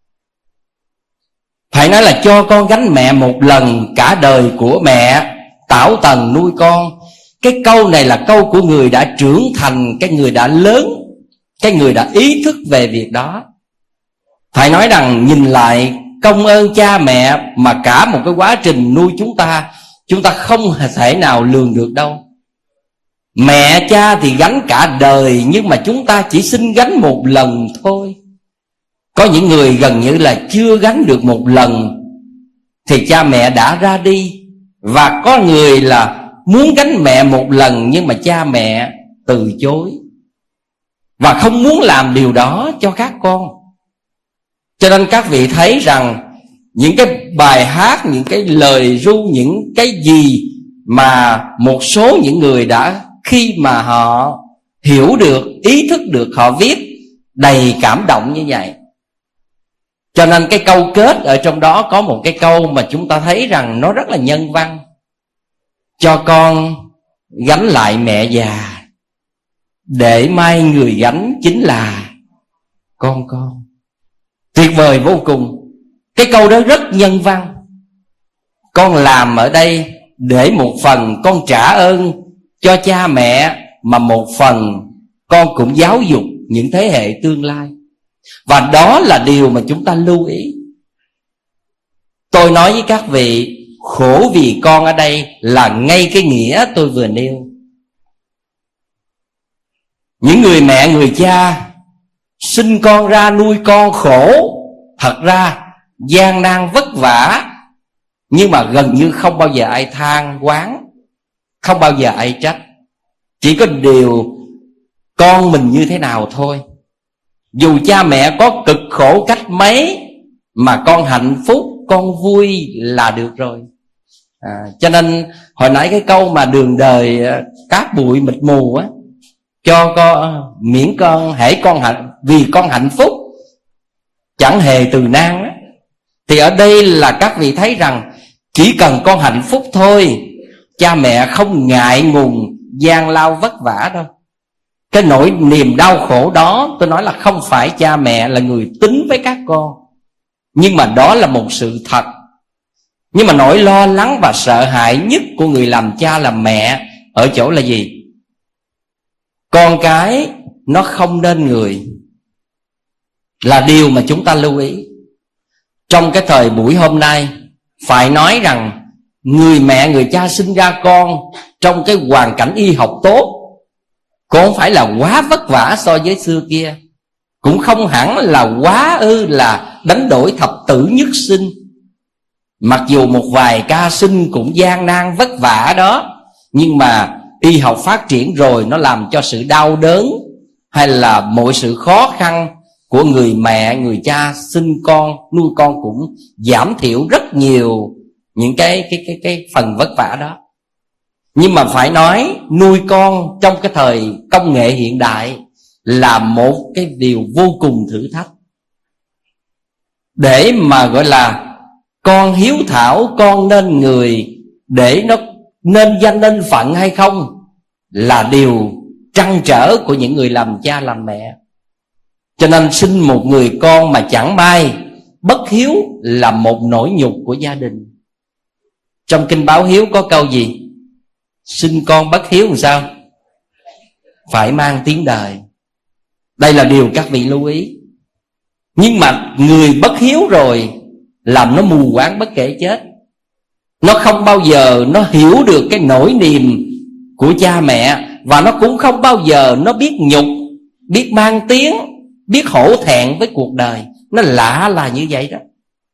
Phải nói là cho con gánh mẹ một lần, cả đời của mẹ tảo tần nuôi con. Cái câu này là câu của người đã trưởng thành, cái người đã lớn, cái người đã ý thức về việc đó. Phải nói rằng nhìn lại công ơn cha mẹ mà cả một cái quá trình nuôi chúng ta, chúng ta không thể nào lường được đâu. Mẹ cha thì gánh cả đời, nhưng mà chúng ta chỉ xin gánh một lần thôi. Có những người gần như là chưa gánh được một lần thì cha mẹ đã ra đi. Và có người là muốn gánh mẹ một lần nhưng mà cha mẹ từ chối và không muốn làm điều đó cho các con. Cho nên các vị thấy rằng những cái bài hát, những cái lời ru, những cái gì mà một số những người đã, khi mà họ hiểu được, ý thức được, họ viết đầy cảm động như vậy. Cho nên cái câu kết ở trong đó có một cái câu mà chúng ta thấy rằng nó rất là nhân văn. Cho con gánh lại mẹ già, để mai người gánh chính là con con. Tuyệt vời vô cùng. Cái câu đó rất nhân văn. Con làm ở đây để một phần con trả ơn cho cha mẹ, mà một phần con cũng giáo dục những thế hệ tương lai. Và đó là điều mà chúng ta lưu ý. Tôi nói với các vị, khổ vì con ở đây là ngay cái nghĩa tôi vừa nêu. Những người mẹ người cha sinh con ra nuôi con khổ, thật ra gian nan vất vả, nhưng mà gần như không bao giờ ai than oán, không bao giờ ai trách. Chỉ có điều con mình như thế nào thôi. Dù cha mẹ có cực khổ cách mấy, mà con hạnh phúc, con vui là được rồi. à, Cho nên hồi nãy cái câu mà đường đời cát bụi mịt mù á, cho con miễn con hễ con hạnh, vì con hạnh phúc chẳng hề từ nan á. Thì ở đây là các vị thấy rằng chỉ cần con hạnh phúc thôi, cha mẹ không ngại ngùng gian lao vất vả đâu. Cái nỗi niềm đau khổ đó, tôi nói là không phải cha mẹ là người tính với các con, nhưng mà đó là một sự thật. Nhưng mà nỗi lo lắng và sợ hãi nhất của người làm cha làm mẹ ở chỗ là gì? Con cái nó không nên người, là điều mà chúng ta lưu ý. Trong cái thời buổi hôm nay, phải nói rằng người mẹ người cha sinh ra con trong cái hoàn cảnh y học tốt, cũng không phải là quá vất vả so với xưa kia, cũng không hẳn là quá ư là đánh đổi thập tử nhất sinh. Mặc dù một vài ca sinh cũng gian nan vất vả đó, nhưng mà y học phát triển rồi, nó làm cho sự đau đớn hay là mọi sự khó khăn của người mẹ người cha sinh con nuôi con cũng giảm thiểu rất nhiều những cái cái cái cái phần vất vả đó. Nhưng mà phải nói nuôi con trong cái thời công nghệ hiện đại là một cái điều vô cùng thử thách. Để mà gọi là con hiếu thảo, con nên người, để nó nên danh nên phận hay không là điều trăn trở của những người làm cha làm mẹ. Cho nên sinh một người con mà chẳng may bất hiếu là một nỗi nhục của gia đình. Trong kinh Báo Hiếu có câu gì? Sinh con bất hiếu làm sao? Phải mang tiếng đời. Đây là điều các vị lưu ý. Nhưng mà người bất hiếu rồi làm nó mù quáng bất kể chết. Nó không bao giờ nó hiểu được cái nỗi niềm của cha mẹ, và nó cũng không bao giờ nó biết nhục, biết mang tiếng, biết hổ thẹn với cuộc đời. Nó lạ là như vậy đó.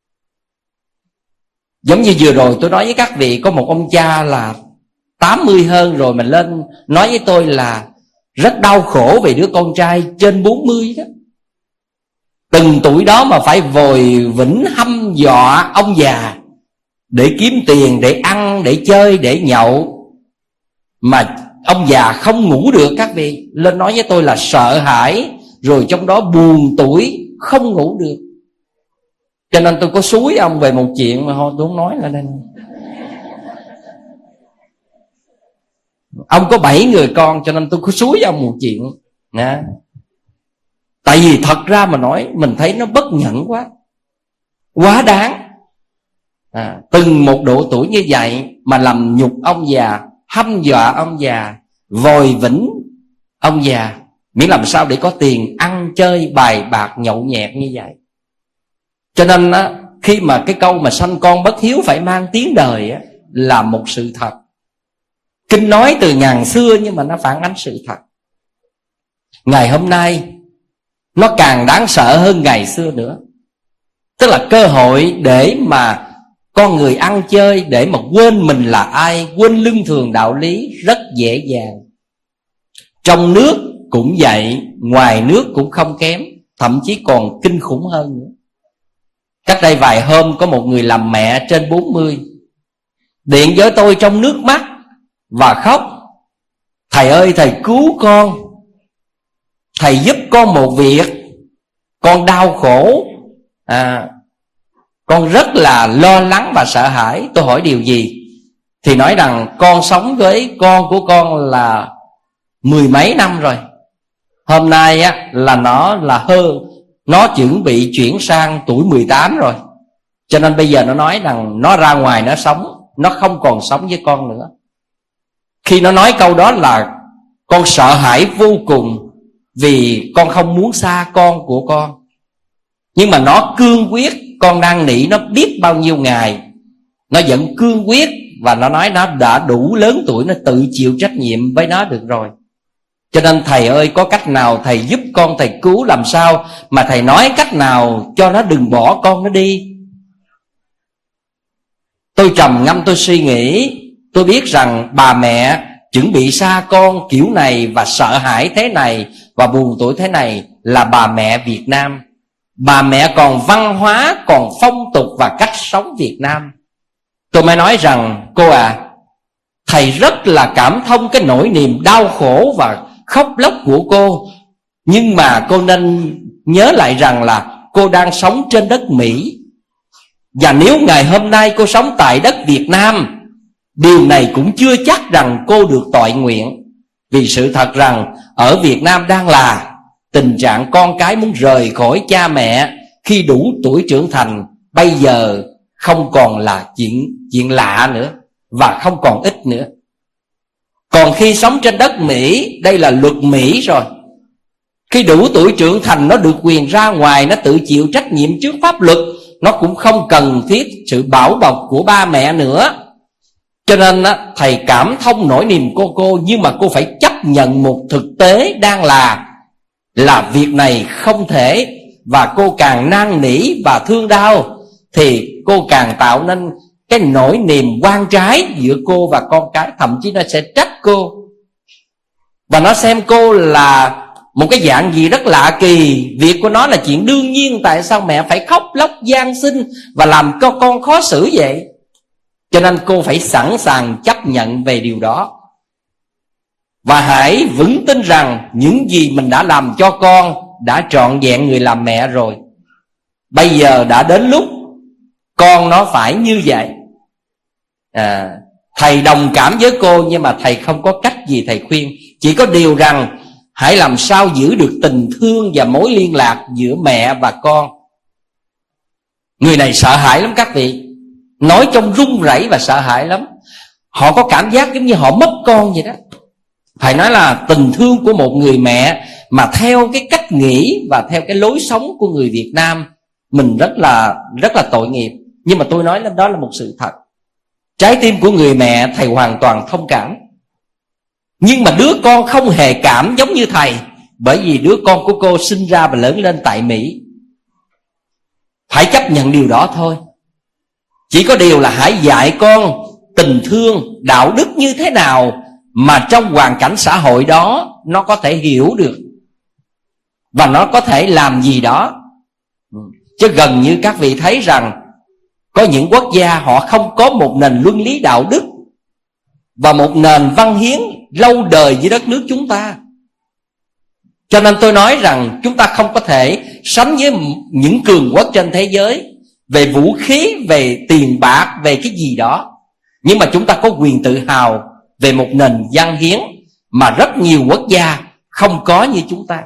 Giống như vừa rồi tôi nói với các vị, có một ông cha là tám mươi hơn rồi mà lên nói với tôi là rất đau khổ về đứa con trai trên bốn mươi đó. Từng tuổi đó mà phải vòi vĩnh hăm dọa ông già để kiếm tiền, để ăn, để chơi, để nhậu, mà ông già không ngủ được các vị. Lên nói với tôi là sợ hãi, rồi trong đó buồn tủi, không ngủ được. Cho nên tôi có xúi ông về một chuyện mà thôi tôi không nói là đây. Ông có bảy người con, cho nên tôi có xúi ông một chuyện nè. Tại vì thật ra mà nói, mình thấy nó bất nhẫn quá, quá đáng. à, Từng một độ tuổi như vậy mà làm nhục ông già, hăm dọa ông già, vòi vĩnh ông già, miễn làm sao để có tiền ăn chơi bài bạc nhậu nhẹt như vậy. Cho nên á, khi mà cái câu mà sanh con bất hiếu phải mang tiếng đời á, là một sự thật. Kinh nói từ ngàn xưa nhưng mà nó phản ánh sự thật. Ngày hôm nay nó càng đáng sợ hơn ngày xưa nữa. Tức là cơ hội để mà con người ăn chơi, để mà quên mình là ai, quên lương thường đạo lý rất dễ dàng. Trong nước cũng vậy, ngoài nước cũng không kém, thậm chí còn kinh khủng hơn nữa. Cách đây vài hôm có một người làm mẹ trên bốn mươi điện với tôi trong nước mắt và khóc. Thầy ơi, thầy cứu con, thầy giúp con một việc, con đau khổ, à, con rất là lo lắng và sợ hãi. Tôi hỏi điều gì? Thì nói rằng con sống với con của con là mười mấy năm rồi. Hôm nay á, là nó là hơn, nó chuẩn bị chuyển sang tuổi mười tám rồi. Cho nên bây giờ nó nói rằng nó ra ngoài nó sống, nó không còn sống với con nữa. Khi nó nói câu đó là con sợ hãi vô cùng, vì con không muốn xa con của con. Nhưng mà nó cương quyết, con đang nỉ nó biết bao nhiêu ngày, nó vẫn cương quyết. Và nó nói nó đã đủ lớn tuổi, nó tự chịu trách nhiệm với nó được rồi. Cho nên thầy ơi, có cách nào thầy giúp con, thầy cứu làm sao mà thầy nói cách nào cho nó đừng bỏ con nó đi. Tôi trầm ngâm, tôi suy nghĩ. Tôi biết rằng bà mẹ chuẩn bị xa con kiểu này và sợ hãi thế này và buồn tuổi thế này là bà mẹ Việt Nam. Bà mẹ còn văn hóa, còn phong tục và cách sống Việt Nam. Tôi mới nói rằng cô à, thầy rất là cảm thông cái nỗi niềm đau khổ và khóc lóc của cô. Nhưng mà cô nên nhớ lại rằng là cô đang sống trên đất Mỹ. Và nếu ngày hôm nay cô sống tại đất Việt Nam, điều này cũng chưa chắc rằng cô được toại nguyện. Vì sự thật rằng ở Việt Nam đang là tình trạng con cái muốn rời khỏi cha mẹ khi đủ tuổi trưởng thành bây giờ không còn là chuyện, chuyện lạ nữa, và không còn ít nữa. Còn khi sống trên đất Mỹ, đây là luật Mỹ rồi. Khi đủ tuổi trưởng thành, nó được quyền ra ngoài, nó tự chịu trách nhiệm trước pháp luật. Nó cũng không cần thiết sự bảo bọc của ba mẹ nữa. Cho nên thầy cảm thông nỗi niềm cô cô, nhưng mà cô phải chấp nhận một thực tế đang là Là việc này không thể. Và cô càng năn nỉ và thương đau thì cô càng tạo nên cái nỗi niềm oan trái giữa cô và con cái. Thậm chí nó sẽ trách cô, và nó xem cô là một cái dạng gì rất lạ kỳ. Việc của nó là chuyện đương nhiên, tại sao mẹ phải khóc lóc van xin và làm cho con khó xử vậy? Cho nên cô phải sẵn sàng chấp nhận về điều đó. Và hãy vững tin rằng những gì mình đã làm cho con đã trọn vẹn người làm mẹ rồi. Bây giờ đã đến lúc con nó phải như vậy. à, Thầy đồng cảm với cô, nhưng mà thầy không có cách gì thầy khuyên. Chỉ có điều rằng hãy làm sao giữ được tình thương và mối liên lạc giữa mẹ và con. Người này sợ hãi lắm các vị, nói trong run rẩy và sợ hãi lắm. Họ có cảm giác giống như họ mất con vậy đó. Phải nói là tình thương của một người mẹ mà theo cái cách nghĩ và theo cái lối sống của người Việt Nam, mình rất là rất là tội nghiệp. Nhưng mà tôi nói là đó là một sự thật. Trái tim của người mẹ thầy hoàn toàn thông cảm. Nhưng mà đứa con không hề cảm giống như thầy, bởi vì đứa con của cô sinh ra và lớn lên tại Mỹ. Phải chấp nhận điều đó thôi. Chỉ có điều là hãy dạy con tình thương, đạo đức như thế nào mà trong hoàn cảnh xã hội đó nó có thể hiểu được, và nó có thể làm gì đó. Chứ gần như các vị thấy rằng có những quốc gia họ không có một nền luân lý đạo đức và một nền văn hiến lâu đời với đất nước chúng ta. Cho nên tôi nói rằng chúng ta không có thể sánh với những cường quốc trên thế giới về vũ khí, về tiền bạc, về cái gì đó. Nhưng mà chúng ta có quyền tự hào về một nền văn hiến mà rất nhiều quốc gia không có như chúng ta.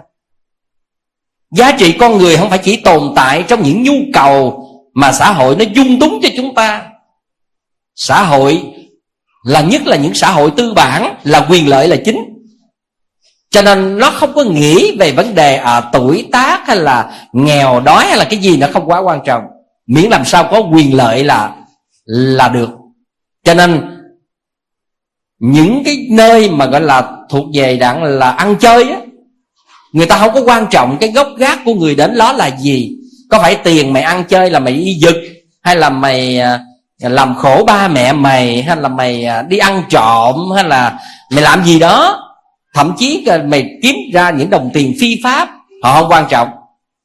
Giá trị con người không phải chỉ tồn tại trong những nhu cầu mà xã hội nó dung túng cho chúng ta. Xã hội là nhất là những xã hội tư bản, là quyền lợi là chính. Cho nên nó không có nghĩ về vấn đề à, tuổi tác hay là nghèo đói hay là cái gì, nó không quá quan trọng, miễn làm sao có quyền lợi là là được. Cho nên những cái nơi mà gọi là thuộc về đặng là ăn chơi á, người ta không có quan trọng cái gốc gác của người đến đó là gì. Có phải tiền mày ăn chơi là mày đi giật, hay là mày làm khổ ba mẹ mày, hay là mày đi ăn trộm, hay là mày làm gì đó, thậm chí mày kiếm ra những đồng tiền phi pháp, họ không quan trọng.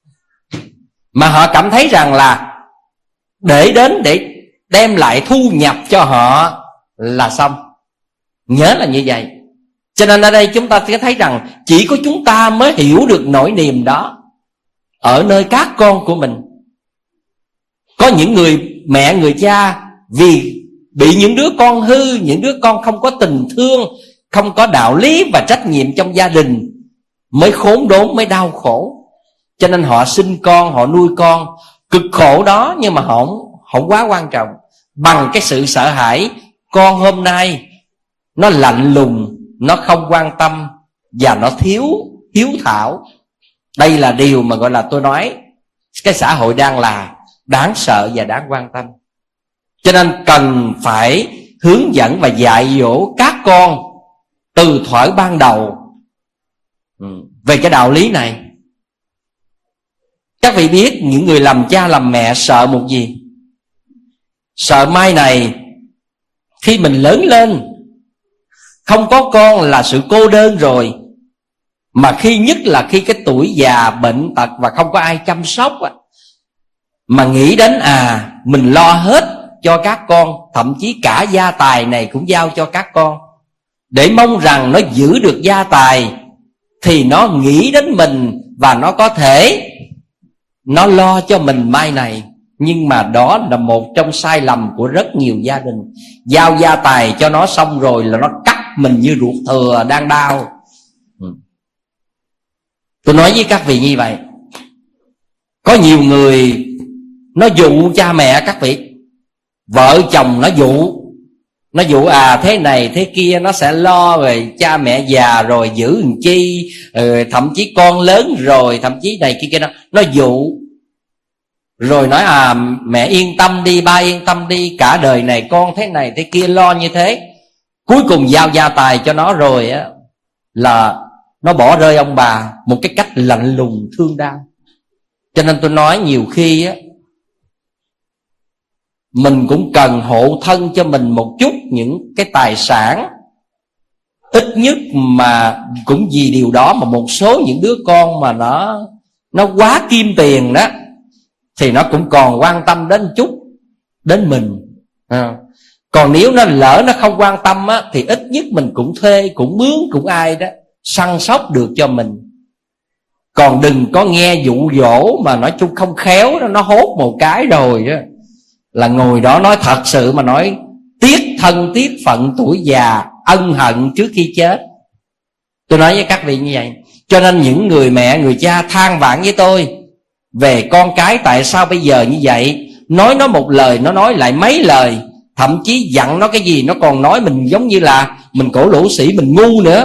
Mà họ cảm thấy rằng là để đến để đem lại thu nhập cho họ là xong. Nhớ là như vậy. Cho nên ở đây chúng ta sẽ thấy rằng chỉ có chúng ta mới hiểu được nỗi niềm đó ở nơi các con của mình. Có những người mẹ, người cha vì bị những đứa con hư, những đứa con không có tình thương, không có đạo lý và trách nhiệm trong gia đình, mới khốn đốn, mới đau khổ. Cho nên họ sinh con, họ nuôi con cực khổ đó, nhưng mà họ không, không quá quan trọng bằng cái sự sợ hãi con hôm nay nó lạnh lùng, nó không quan tâm và nó thiếu hiếu thảo. Đây là điều mà gọi là tôi nói cái xã hội đang là đáng sợ và đáng quan tâm. Cho nên cần phải hướng dẫn và dạy dỗ các con từ thuở ban đầu ừ. Về cái đạo lý này, các vị biết những người làm cha làm mẹ sợ một gì? Sợ mai này khi mình lớn lên không có con là sự cô đơn rồi, mà khi nhất là khi cái tuổi già bệnh tật và không có ai chăm sóc á, mà nghĩ đến à mình lo hết cho các con, thậm chí cả gia tài này cũng giao cho các con, để mong rằng nó giữ được gia tài thì nó nghĩ đến mình và nó có thể nó lo cho mình mai này. Nhưng mà đó là một trong sai lầm của rất nhiều gia đình. Giao gia tài cho nó xong rồi là nó cắt mình như ruột thừa đang đau. Tôi nói với các vị như vậy. Có nhiều người nó dụ cha mẹ các vị, vợ chồng nó dụ, nó dụ à thế này thế kia nó sẽ lo, rồi cha mẹ già rồi giữ làm chi, rồi thậm chí con lớn rồi thậm chí này kia kia nó nó dụ, rồi nói à mẹ yên tâm đi, ba yên tâm đi, cả đời này con thế này thế kia lo như thế. Cuối cùng giao gia tài cho nó rồi á, là nó bỏ rơi ông bà một cái cách lạnh lùng thương đau. Cho nên tôi nói nhiều khi á, mình cũng cần hộ thân cho mình một chút những cái tài sản, ít nhất mà cũng vì điều đó mà một số những đứa con mà nó nó quá kim tiền đó, thì nó cũng còn quan tâm đến chút đến mình à. Còn nếu nó lỡ nó không quan tâm á, thì ít nhất mình cũng thuê, cũng mướn, cũng ai đó săn sóc được cho mình. Còn đừng có nghe dụ dỗ mà nói chung không khéo đó, nó hốt một cái rồi đó, là ngồi đó nói thật sự mà nói tiếc thân tiếc phận tuổi già, ân hận trước khi chết. Tôi nói với các vị như vậy. Cho nên những người mẹ người cha than vãn với tôi về con cái tại sao bây giờ như vậy, nói nó một lời nó nói lại mấy lời, thậm chí dặn nó cái gì nó còn nói mình giống như là mình cổ lỗ sĩ, mình ngu nữa.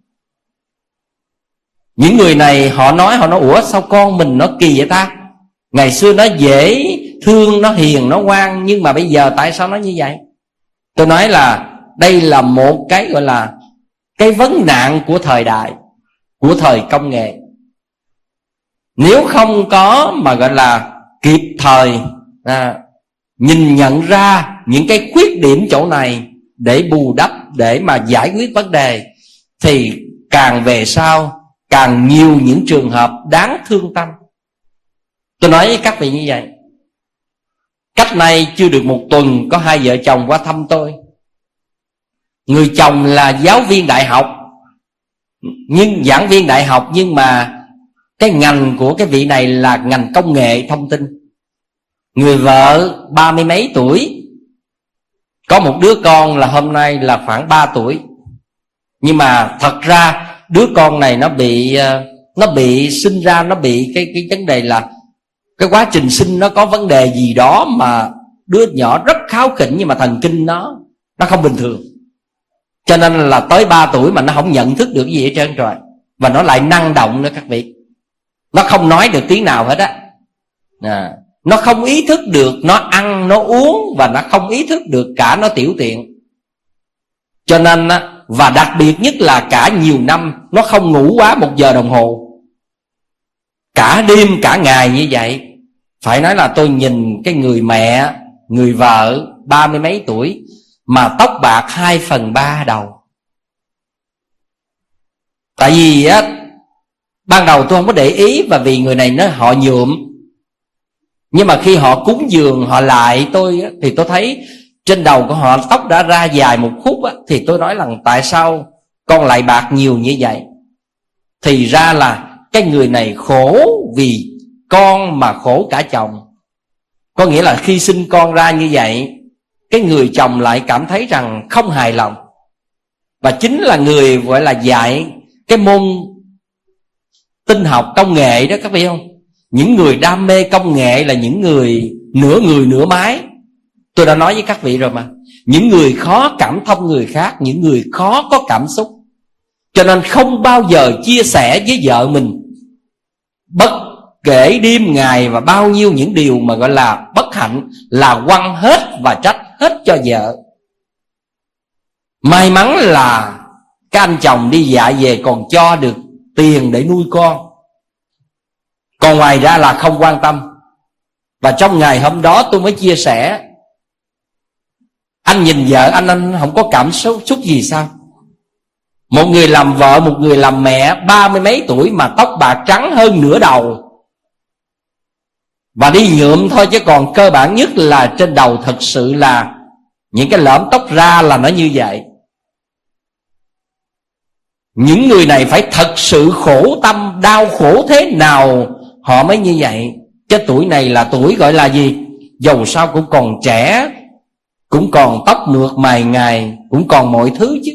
Những người này họ nói, họ nói ủa sao con mình nó kỳ vậy ta, ngày xưa nó dễ thương, nó hiền, nó ngoan, nhưng mà bây giờ tại sao nó như vậy? Tôi nói là đây là một cái gọi là cái vấn nạn của thời đại, của thời công nghệ. Nếu không có mà gọi là kịp thời à, nhìn nhận ra những cái khuyết điểm chỗ này để bù đắp, để mà giải quyết vấn đề, thì càng về sau càng nhiều những trường hợp đáng thương tâm. Tôi nói với các vị như vậy. Cách này chưa được một tuần, có hai vợ chồng qua thăm tôi. Người chồng là giáo viên đại học, nhưng giảng viên đại học, nhưng mà cái ngành của cái vị này là ngành công nghệ thông tin. Người vợ ba mươi mấy tuổi, có một đứa con là hôm nay là khoảng ba tuổi. Nhưng mà thật ra đứa con này nó bị nó bị sinh ra, nó bị cái cái vấn đề là cái quá trình sinh nó có vấn đề gì đó, mà đứa nhỏ rất kháu khỉnh nhưng mà thần kinh nó nó không bình thường. Cho nên là tới ba tuổi mà nó không nhận thức được gì hết trơn rồi, và nó lại năng động nữa các vị. Nó không nói được tiếng nào hết á à, nó không ý thức được nó ăn, nó uống, và nó không ý thức được cả nó tiểu tiện. Cho nên á, và đặc biệt nhất là cả nhiều năm nó không ngủ quá một giờ đồng hồ, cả đêm cả ngày như vậy. Phải nói là tôi nhìn cái người mẹ, người vợ ba mươi mấy tuổi mà tóc bạc hai phần ba đầu. Tại vì á, ban đầu tôi không có để ý, và vì người này nó họ nhuộm. Nhưng mà khi họ cúng dường họ lại tôi á, thì tôi thấy trên đầu của họ tóc đã ra dài một khúc á, thì tôi nói rằng tại sao con lại bạc nhiều như vậy? Thì ra là cái người này khổ vì con mà khổ cả chồng. Có nghĩa là khi sinh con ra như vậy, cái người chồng lại cảm thấy rằng không hài lòng. Và chính là người gọi là dạy cái môn tinh học công nghệ đó các vị không? Những người đam mê công nghệ là những người nửa người nửa máy. Tôi đã nói với các vị rồi mà. Những người khó cảm thông người khác, những người khó có cảm xúc, cho nên không bao giờ chia sẻ với vợ mình. Bất kể đêm ngày và bao nhiêu những điều mà gọi là bất hạnh là quăng hết và trách hết cho vợ. May mắn là các anh chồng đi dạy về còn cho được tiền để nuôi con, còn ngoài ra là không quan tâm. Và trong ngày hôm đó tôi mới chia sẻ, anh nhìn vợ anh, anh không có cảm xúc gì sao? Một người làm vợ, một người làm mẹ, ba mươi mấy tuổi mà tóc bạc trắng hơn nửa đầu, và đi nhuộm thôi, chứ còn cơ bản nhất là trên đầu thật sự là những cái lõm tóc ra là nó như vậy. Những người này phải thật sự khổ tâm, đau khổ thế nào họ mới như vậy. Chứ tuổi này là tuổi gọi là gì? Dầu sao cũng còn trẻ, cũng còn tóc mượt mày ngày, cũng còn mọi thứ chứ.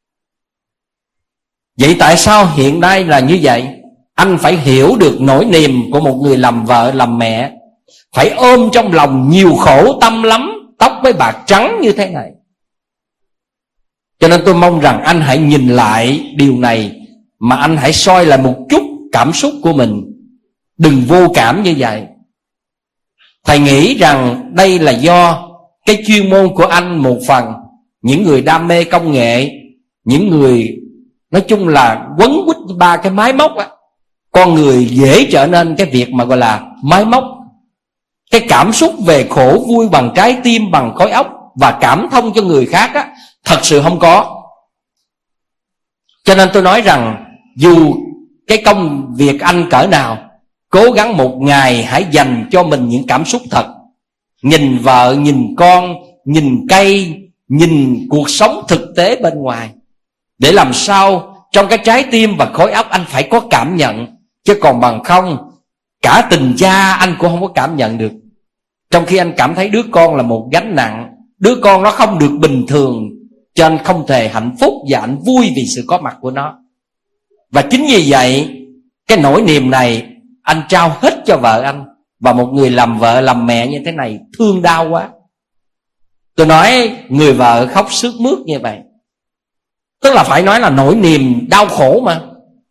Vậy tại sao hiện nay là như vậy? Anh phải hiểu được nỗi niềm của một người làm vợ làm mẹ, phải ôm trong lòng nhiều khổ tâm lắm, tóc với bạc trắng như thế này. Cho nên tôi mong rằng anh hãy nhìn lại điều này, mà anh hãy soi lại một chút cảm xúc của mình. Đừng vô cảm như vậy. Thầy nghĩ rằng đây là do cái chuyên môn của anh một phần. Những người đam mê công nghệ, những người nói chung là quấn quýt ba cái máy móc á, con người dễ trở nên cái việc mà gọi là máy móc. Cái cảm xúc về khổ vui bằng trái tim, bằng khối óc và cảm thông cho người khác á, thật sự không có. Cho nên tôi nói rằng dù cái công việc anh cỡ nào, cố gắng một ngày hãy dành cho mình những cảm xúc thật. Nhìn vợ, nhìn con, nhìn cây, nhìn cuộc sống thực tế bên ngoài, để làm sao trong cái trái tim và khối óc anh phải có cảm nhận. Chứ còn bằng không, cả tình cha anh cũng không có cảm nhận được. Trong khi anh cảm thấy đứa con là một gánh nặng, đứa con nó không được bình thường, cho anh không thể hạnh phúc và anh vui vì sự có mặt của nó. Và chính vì vậy, cái nỗi niềm này anh trao hết cho vợ anh. Và một người làm vợ làm mẹ như thế này thương đau quá. Tôi nói người vợ khóc sướt mướt như vậy, tức là phải nói là nỗi niềm đau khổ mà.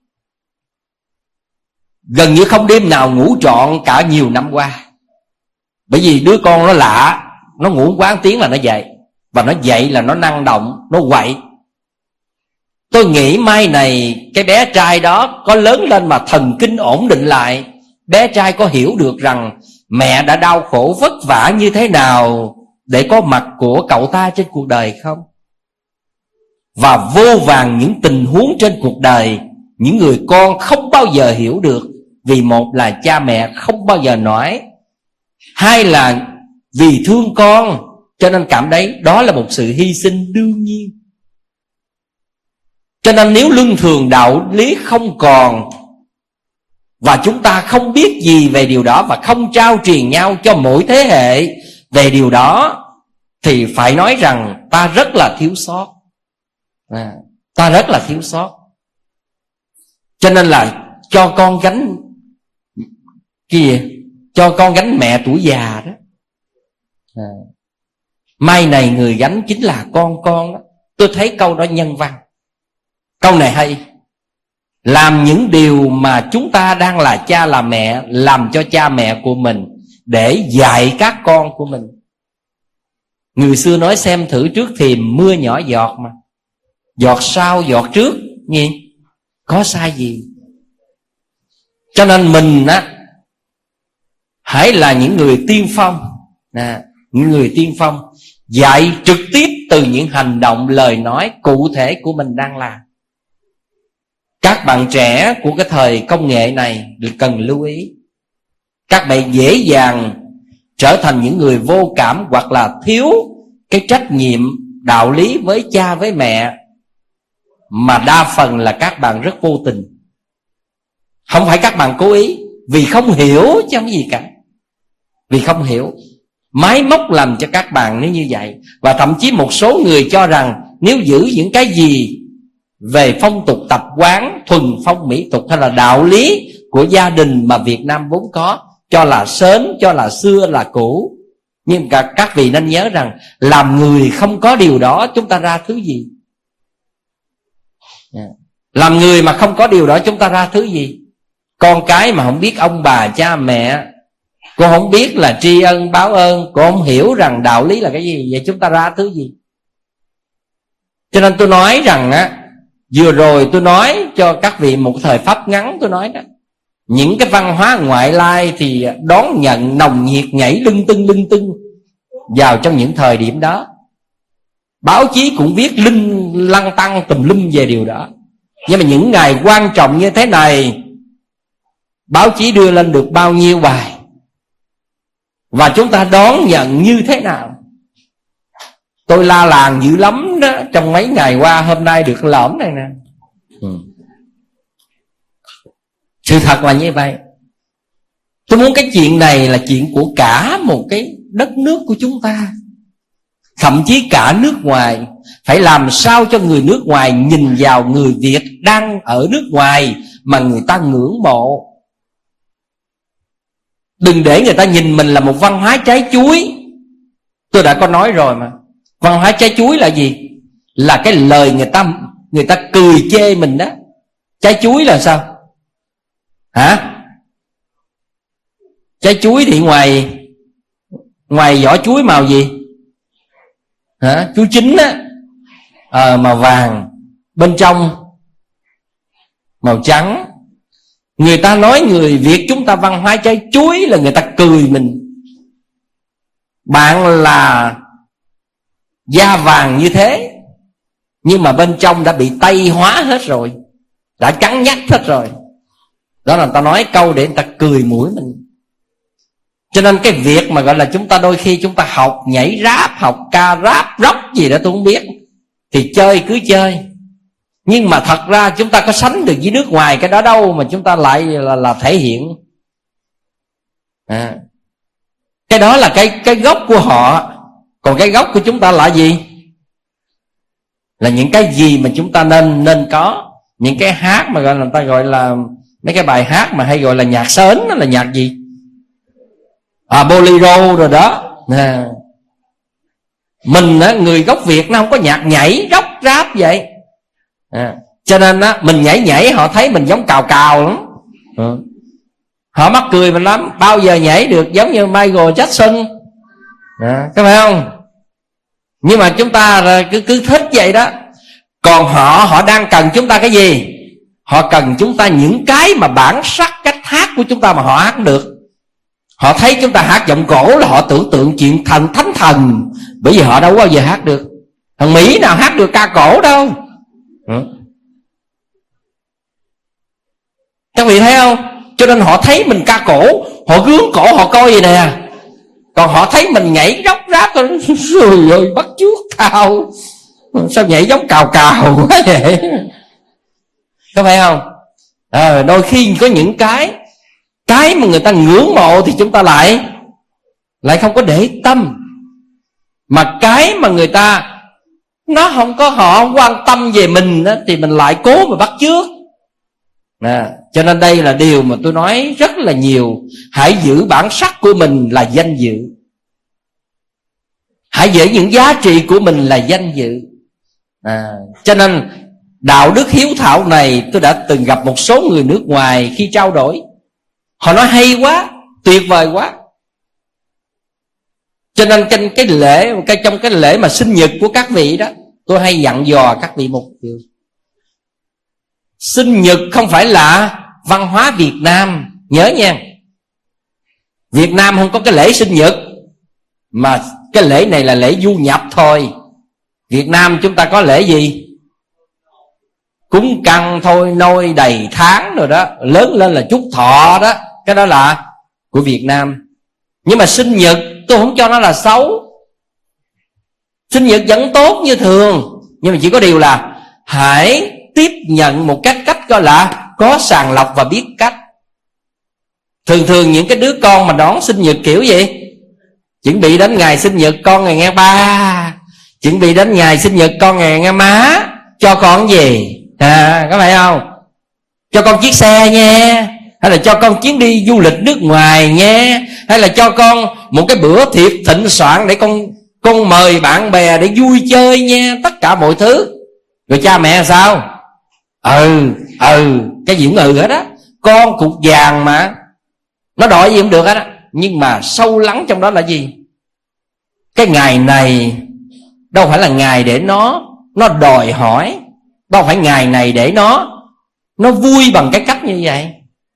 Gần như không đêm nào ngủ trọn cả nhiều năm qua. Bởi vì đứa con nó lạ, nó ngủ quá tiếng là nó dậy, và nó dậy là nó năng động, nó quậy. Tôi nghĩ mai này cái bé trai đó có lớn lên mà thần kinh ổn định lại, bé trai có hiểu được rằng mẹ đã đau khổ vất vả như thế nào để có mặt của cậu ta trên cuộc đời không? Và vô vàn những tình huống trên cuộc đời, những người con không bao giờ hiểu được. Vì một là cha mẹ không bao giờ nói, hai là vì thương con cho nên cảm thấy đó là một sự hy sinh đương nhiên. Cho nên nếu luân thường đạo lý không còn, và chúng ta không biết gì về điều đó, và không trao truyền nhau cho mỗi thế hệ về điều đó, thì phải nói rằng ta rất là thiếu sót. à, Ta rất là thiếu sót. Cho nên là cho con gánh cái gì? Cho con gánh mẹ tuổi già đó. à, Mai này người gánh chính là con con đó. Tôi thấy câu đó nhân văn. Câu này hay. Làm những điều mà chúng ta đang là cha là mẹ, làm cho cha mẹ của mình, để dạy các con của mình. Người xưa nói xem thử trước thềm mưa nhỏ giọt mà, giọt sau giọt trước nhỉ? Có sai gì? Cho nên mình á, hãy là những người tiên phong, à, những người tiên phong dạy trực tiếp từ những hành động, lời nói cụ thể của mình đang làm. Các bạn trẻ của cái thời công nghệ này được cần lưu ý. Các bạn dễ dàng trở thành những người vô cảm, hoặc là thiếu cái trách nhiệm đạo lý với cha với mẹ, mà đa phần là các bạn rất vô tình. Không phải các bạn cố ý, vì không hiểu chứ không gì cả. Vì không hiểu, máy móc làm cho các bạn nó như vậy. Và thậm chí một số người cho rằng nếu giữ những cái gì về phong tục tập quán, thuần phong mỹ tục hay là đạo lý của gia đình mà Việt Nam vốn có, cho là sến, cho là xưa là cũ. Nhưng cả các vị nên nhớ rằng làm người không có điều đó, chúng ta ra thứ gì? Làm người mà không có điều đó, chúng ta ra thứ gì? Con cái mà không biết ông bà cha mẹ, cô không biết là tri ân báo ơn, cô không hiểu rằng đạo lý là cái gì, vậy chúng ta ra thứ gì? Cho nên tôi nói rằng á, Vừa rồi tôi nói cho các vị một thời pháp ngắn, tôi nói đó, những cái văn hóa ngoại lai thì đón nhận nồng nhiệt, nhảy lưng tưng lưng tưng vào trong những thời điểm đó. Báo chí cũng viết linh lăng tăng tùm lum về điều đó. Nhưng mà những ngày quan trọng như thế này, báo chí đưa lên được bao nhiêu bài, và chúng ta đón nhận như thế nào? Tôi la làng dữ lắm đó trong mấy ngày qua, hôm nay được lõm này nè. ừ. Sự thật là như vậy. Tôi muốn cái chuyện này là chuyện của cả một cái đất nước của chúng ta, thậm chí cả nước ngoài. Phải làm sao cho người nước ngoài nhìn vào người Việt đang ở nước ngoài mà người ta ngưỡng mộ. Đừng để người ta nhìn mình là một văn hóa trái chuối. Tôi đã có nói rồi mà. Văn hóa trái chuối là gì? Là cái lời người ta người ta cười chê mình đó. Trái chuối là sao? Hả? Trái chuối thì ngoài ngoài vỏ chuối màu gì? Hả? Chuối chín á, à, màu vàng, bên trong màu trắng. Người ta nói người Việt chúng ta văn hóa trái chuối là người ta cười mình. Bạn là da vàng như thế, nhưng mà bên trong đã bị tây hóa hết rồi, đã trắng nhách hết rồi. Đó là người ta nói câu để người ta cười mũi mình. Cho nên cái việc mà gọi là chúng ta đôi khi chúng ta học nhảy rap, học ca rap, rock gì đó tôi không biết, thì chơi cứ chơi. Nhưng mà thật ra chúng ta có sánh được với nước ngoài cái đó đâu mà chúng ta lại là, là thể hiện. À, cái đó là cái cái gốc của họ. Còn cái gốc của chúng ta là gì? Là những cái gì mà chúng ta nên nên có. Những cái hát mà gọi là người ta gọi là mấy cái bài hát mà hay gọi là nhạc sến, đó là nhạc gì? À, bolero rồi đó. À, mình á, người gốc Việt nó không có nhạc nhảy rock rap vậy. À, cho nên á, mình nhảy nhảy họ thấy mình giống cào cào lắm. À, họ mắc cười mình lắm. Bao giờ nhảy được giống như Michael Jackson. À, có phải không? Nhưng mà chúng ta cứ cứ thích vậy đó. Còn họ họ đang cần chúng ta cái gì? Họ cần chúng ta những cái mà bản sắc cách hát của chúng ta mà họ hát được. Họ thấy chúng ta hát giọng cổ là họ tưởng tượng chuyện thần thánh thần, bởi vì họ đâu bao giờ hát được. Thằng Mỹ nào hát được ca cổ đâu. Ừ. Các vị thấy không? Cho nên họ thấy mình ca cổ, họ gướng cổ họ coi vậy nè. Còn họ thấy mình nhảy róc ráp, rồi ơi bắt chước tao, sao nhảy giống cào cào quá vậy? Có phải không? À, đôi khi có những cái Cái mà người ta ngưỡng mộ thì chúng ta lại Lại không có để tâm. Mà cái mà người ta Nó không có, họ không quan tâm về mình đó, thì mình lại cố mà bắt chước. À, cho nên đây là điều mà tôi nói rất là nhiều. Hãy giữ bản sắc của mình là danh dự. Hãy giữ những giá trị của mình là danh dự. À, cho nên đạo đức hiếu thảo này tôi đã từng gặp một số người nước ngoài khi trao đổi. Họ nói hay quá, tuyệt vời quá. Cho nên trong cái lễ Trong cái lễ mà sinh nhật của các vị đó, tôi hay dặn dò các vị một điều. Sinh nhật không phải là văn hóa Việt Nam. Nhớ nha, Việt Nam không có cái lễ sinh nhật, mà cái lễ này là lễ du nhập thôi. Việt Nam chúng ta có lễ gì? Cúng căng thôi nôi đầy tháng rồi đó, lớn lên là chúc thọ đó. Cái đó là của Việt Nam. Nhưng mà sinh nhật tôi không cho nó là xấu. Sinh nhật vẫn tốt như thường, nhưng mà chỉ có điều là hãy tiếp nhận một cách cách gọi là có sàng lọc và biết cách. Thường thường những cái đứa con mà đón sinh nhật kiểu gì? Chuẩn bị đến ngày sinh nhật con ngày nghe ba, chuẩn bị đến ngày sinh nhật con ngày nghe má. Cho con gì? À, có phải không? Cho con chiếc xe nha, hay là cho con chuyến đi du lịch nước ngoài nha, hay là cho con một cái bữa tiệc thịnh soạn để con con mời bạn bè để vui chơi nha. Tất cả mọi thứ. Rồi cha mẹ sao? Ừ, ừ, cái gì cũng ừ hết á. Con cục vàng mà, nó đòi gì cũng được hết á. Nhưng mà sâu lắng trong đó là gì? Cái ngày này đâu phải là ngày để nó Nó đòi hỏi, Đâu phải ngày này để nó Nó vui bằng cái cách như vậy.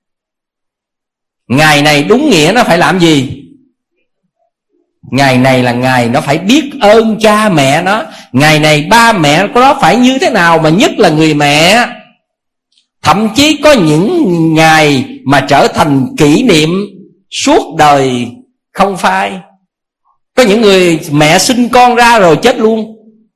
Ngày này đúng nghĩa nó phải làm gì? Ngày này là ngày nó phải biết ơn cha mẹ nó. Ngày này ba mẹ của nó phải như thế nào, mà nhất là người mẹ. Thậm chí có những ngày mà trở thành kỷ niệm suốt đời không phai. Có những người mẹ sinh con ra rồi chết luôn.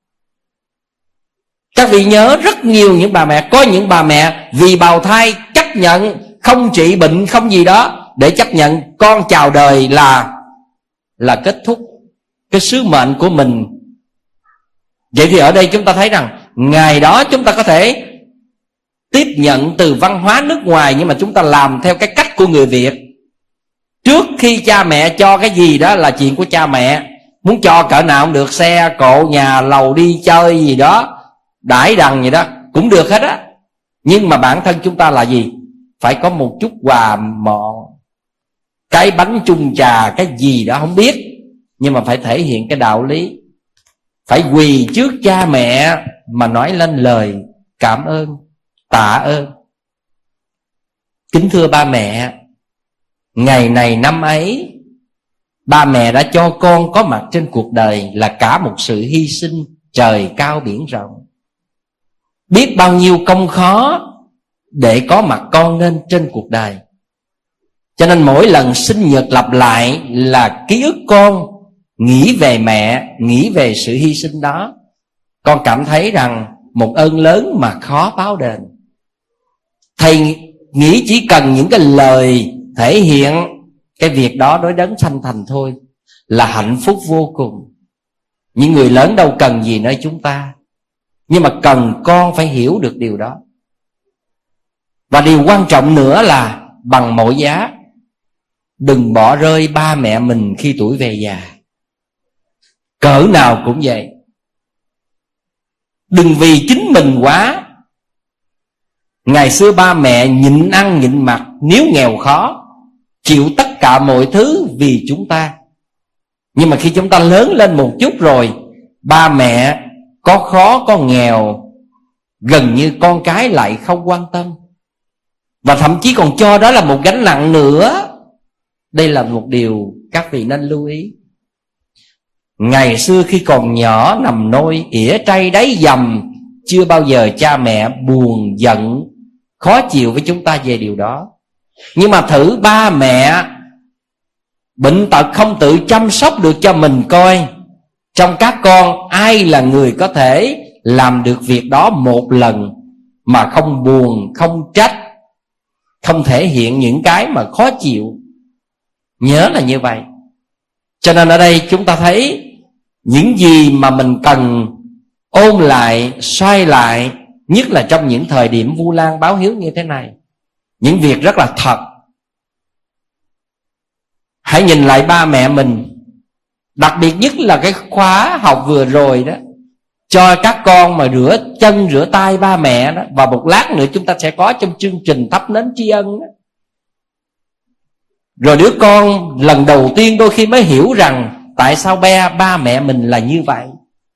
Các vị nhớ rất nhiều những bà mẹ. Có những bà mẹ vì bào thai chấp nhận không trị bệnh không gì đó, để chấp nhận con chào đời là Là kết thúc cái sứ mệnh của mình. Vậy thì ở đây chúng ta thấy rằng ngày đó chúng ta có thể tiếp nhận từ văn hóa nước ngoài, nhưng mà chúng ta làm theo cái cách của người Việt. Trước khi cha mẹ cho cái gì đó là chuyện của cha mẹ. Muốn cho cỡ nào cũng được, xe, cộ, nhà, lầu, đi chơi gì đó, đãi đằng gì đó cũng được hết á. Nhưng mà bản thân chúng ta là gì? Phải có một chút quà mọn, cái bánh chung trà, cái gì đó không biết, nhưng mà phải thể hiện cái đạo lý. Phải quỳ trước cha mẹ mà nói lên lời cảm ơn, tạ ơn. Kính thưa ba mẹ, ngày này năm ấy, ba mẹ đã cho con có mặt trên cuộc đời là cả một sự hy sinh trời cao biển rộng. Biết bao nhiêu công khó để có mặt con lên trên cuộc đời. Cho nên mỗi lần sinh nhật lặp lại là ký ức con nghĩ về mẹ, nghĩ về sự hy sinh đó. Con cảm thấy rằng một ơn lớn mà khó báo đền. Thầy nghĩ chỉ cần những cái lời thể hiện cái việc đó đối đấng sanh thành thôi là hạnh phúc vô cùng. Những người lớn đâu cần gì nơi chúng ta, nhưng mà cần con phải hiểu được điều đó. Và điều quan trọng nữa là bằng mọi giá đừng bỏ rơi ba mẹ mình khi tuổi về già. Cỡ nào cũng vậy. Đừng vì chính mình quá. Ngày xưa ba mẹ nhịn ăn nhịn mặc, nếu nghèo khó, chịu tất cả mọi thứ vì chúng ta. Nhưng mà khi chúng ta lớn lên một chút rồi, ba mẹ có khó có nghèo, gần như con cái lại không quan tâm, và thậm chí còn cho đó là một gánh nặng nữa. Đây là một điều các vị nên lưu ý. Ngày xưa khi còn nhỏ nằm nôi ỉa tray đáy dầm, chưa bao giờ cha mẹ buồn giận khó chịu với chúng ta về điều đó. Nhưng mà thử ba mẹ bệnh tật không tự chăm sóc được cho mình coi, trong các con ai là người có thể làm được việc đó một lần mà không buồn, không trách, không thể hiện những cái mà khó chịu. Nhớ là như vậy. Cho nên ở đây chúng ta thấy những gì mà mình cần ôn lại, xoay lại, nhất là trong những thời điểm Vu Lan báo hiếu như thế này, những việc rất là thật. Hãy nhìn lại ba mẹ mình. Đặc biệt nhất là cái khóa học vừa rồi đó, cho các con mà rửa chân rửa tay ba mẹ đó. Và một lát nữa chúng ta sẽ có trong chương trình thắp nến tri ân đó. Rồi đứa con lần đầu tiên đôi khi mới hiểu rằng tại sao ba, ba mẹ mình là như vậy.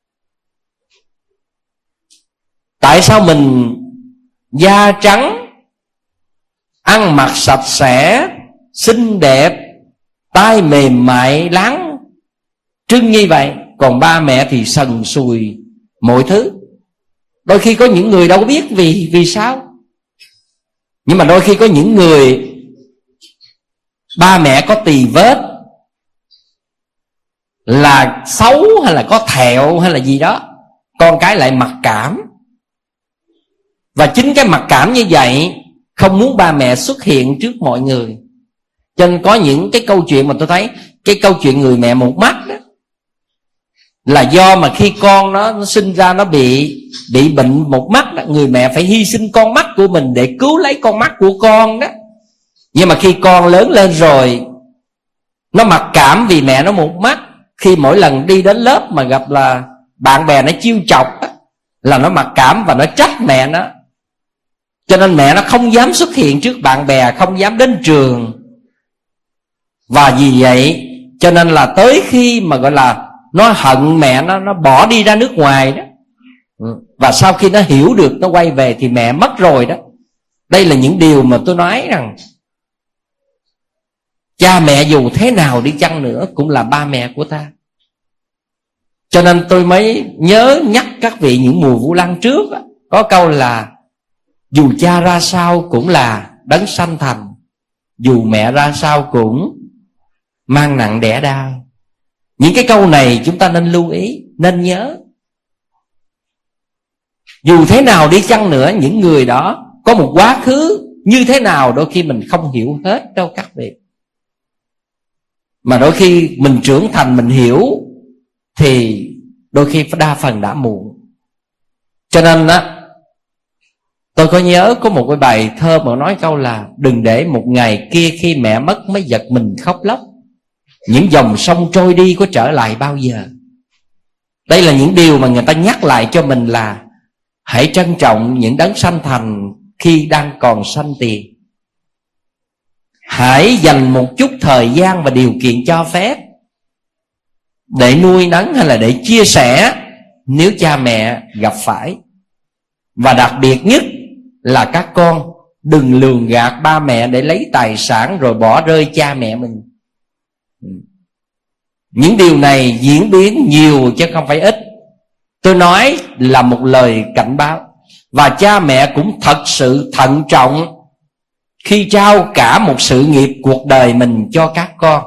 Tại sao mình da trắng, ăn mặc sạch sẽ, xinh đẹp, tay mềm mại, láng trưng như vậy, còn ba mẹ thì sần sùi mọi thứ. Đôi khi có những người đâu biết vì vì sao. Nhưng mà đôi khi có những người ba mẹ có tì vết, là xấu hay là có thẹo hay là gì đó, con cái lại mặc cảm. Và chính cái mặc cảm như vậy không muốn ba mẹ xuất hiện trước mọi người. Cho nên có những cái câu chuyện mà tôi thấy, cái câu chuyện người mẹ một mắt đó, là do mà khi con nó, nó sinh ra nó bị bị bệnh một mắt đó, người mẹ phải hy sinh con mắt của mình để cứu lấy con mắt của con đó. Nhưng mà khi con lớn lên rồi, nó mặc cảm vì mẹ nó một mắt. Khi mỗi lần đi đến lớp mà gặp là bạn bè nó chiêu chọc đó, là nó mặc cảm và nó trách mẹ nó. Cho nên mẹ nó không dám xuất hiện trước bạn bè, không dám đến trường. Và vì vậy cho nên là tới khi mà gọi là nó hận mẹ nó, nó bỏ đi ra nước ngoài đó, Và sau khi nó hiểu được, nó quay về thì mẹ mất rồi đó. Đây là những điều mà tôi nói rằng cha mẹ dù thế nào đi chăng nữa cũng là ba mẹ của ta. Cho nên tôi mới nhớ nhắc các vị những mùa Vu Lan trước, có câu là dù cha ra sao cũng là đấng sanh thành, dù mẹ ra sao cũng mang nặng đẻ đau. Những cái câu này chúng ta nên lưu ý, nên nhớ. Dù thế nào đi chăng nữa, những người đó có một quá khứ như thế nào đôi khi mình không hiểu hết đâu các vị. Mà đôi khi mình trưởng thành mình hiểu thì đôi khi đa phần đã muộn. Cho nên á, tôi có nhớ có một cái bài thơ mà nói câu là đừng để một ngày kia khi mẹ mất mới giật mình khóc lóc, những dòng sông trôi đi có trở lại bao giờ. Đây là những điều mà người ta nhắc lại cho mình là hãy trân trọng những đấng sanh thành khi đang còn sanh tiền. Hãy dành một chút thời gian và điều kiện cho phép để nuôi nấng hay là để chia sẻ nếu cha mẹ gặp phải. Và đặc biệt nhất là các con đừng lường gạt ba mẹ để lấy tài sản rồi bỏ rơi cha mẹ mình. Những điều này diễn biến nhiều chứ không phải ít. Tôi nói là một lời cảnh báo. Và cha mẹ cũng thật sự thận trọng khi trao cả một sự nghiệp cuộc đời mình cho các con.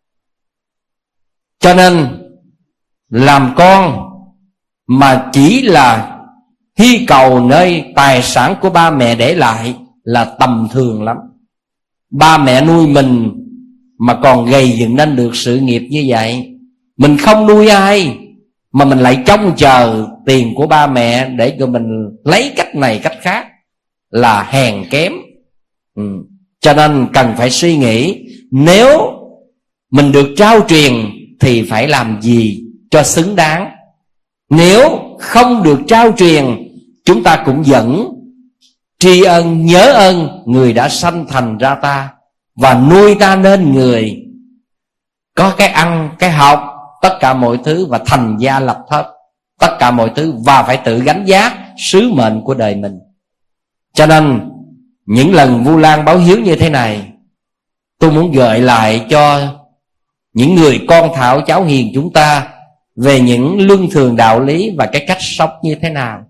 Cho nên làm con mà chỉ là hy cầu nơi tài sản của ba mẹ để lại là tầm thường lắm. Ba mẹ nuôi mình mà còn gầy dựng nên được sự nghiệp như vậy. Mình không nuôi ai mà mình lại trông chờ tiền của ba mẹ để cho mình lấy cách này cách khác là hèn kém. ừ. Cho nên cần phải suy nghĩ, nếu mình được trao truyền thì phải làm gì cho xứng đáng. Nếu không được trao truyền, chúng ta cũng vẫn tri ân nhớ ơn người đã sanh thành ra ta và nuôi ta nên người có cái ăn, cái học, tất cả mọi thứ, và thành gia lập thất tất cả mọi thứ, và phải tự gánh vác sứ mệnh của đời mình. Cho nên những lần Vu Lan báo hiếu như thế này, tôi muốn gợi lại cho những người con thảo cháu hiền chúng ta về những luân thường đạo lý và cái cách sống như thế nào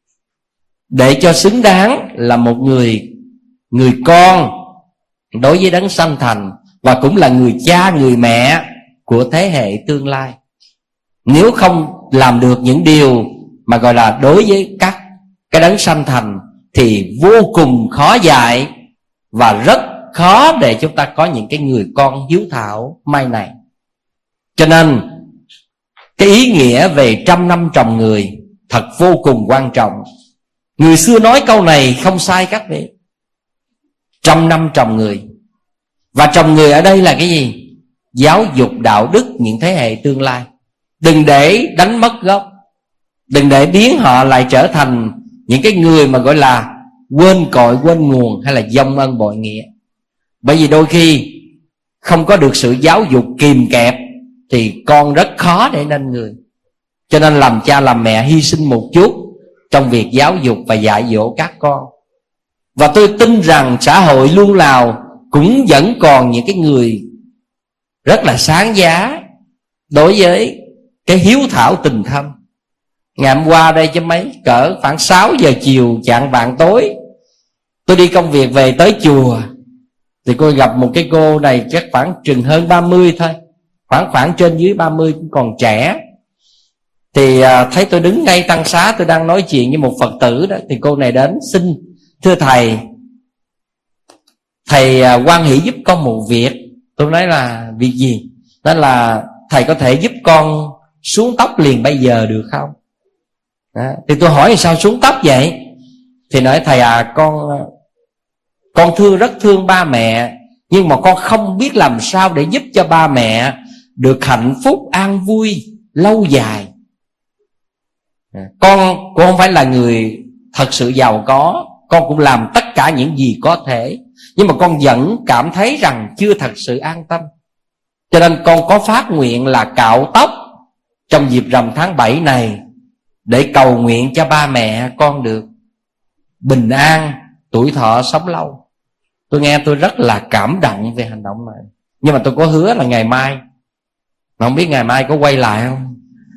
để cho xứng đáng là một người người con đối với đấng sanh thành, và cũng là người cha người mẹ của thế hệ tương lai. Nếu không làm được những điều mà gọi là đối với các cái đấng sanh thành thì vô cùng khó dạy và rất khó để chúng ta có những cái người con hiếu thảo mai này. Cho nên cái ý nghĩa về trăm năm trồng người thật vô cùng quan trọng. Người xưa nói câu này không sai các vị. Trăm năm trồng người. Và trồng người ở đây là cái gì? Giáo dục đạo đức những thế hệ tương lai. Đừng để đánh mất gốc, đừng để biến họ lại trở thành những cái người mà gọi là quên cội quên nguồn hay là vong ân bội nghĩa. Bởi vì đôi khi không có được sự giáo dục kìm kẹp thì con rất khó để nên người. Cho nên làm cha làm mẹ hy sinh một chút trong việc giáo dục và dạy dỗ các con. Và tôi tin rằng xã hội luôn nào cũng vẫn còn những cái người rất là sáng giá đối với cái hiếu thảo tình thâm. Ngày hôm qua đây chứ mấy, cỡ khoảng sáu giờ chiều chạng vạng tối, tôi đi công việc về tới chùa thì tôi gặp một cái cô này chắc khoảng chừng hơn ba mươi thôi, khoảng khoảng trên dưới ba mươi, cũng còn trẻ. Thì à, thấy tôi đứng ngay tăng xá, tôi đang nói chuyện với một Phật tử đó, thì cô này đến xin: thưa thầy, thầy à, hoan hỷ giúp con một việc. Tôi nói là việc gì? Đó là thầy có thể giúp con xuống tóc liền bây giờ được không? Đó. Thì tôi hỏi sao xuống tóc vậy? Thì nói thầy à, con con thương rất thương ba mẹ, nhưng mà con không biết làm sao để giúp cho ba mẹ được hạnh phúc an vui lâu dài. Con cũng không phải là người thật sự giàu có, con cũng làm tất cả những gì có thể, nhưng mà con vẫn cảm thấy rằng chưa thật sự an tâm. Cho nên con có phát nguyện là cạo tóc trong dịp rằm tháng bảy này để cầu nguyện cho ba mẹ con được bình an, tuổi thọ sống lâu. Tôi nghe tôi rất là cảm động về hành động này. Nhưng mà tôi có hứa là ngày mai, mà không biết ngày mai có quay lại không.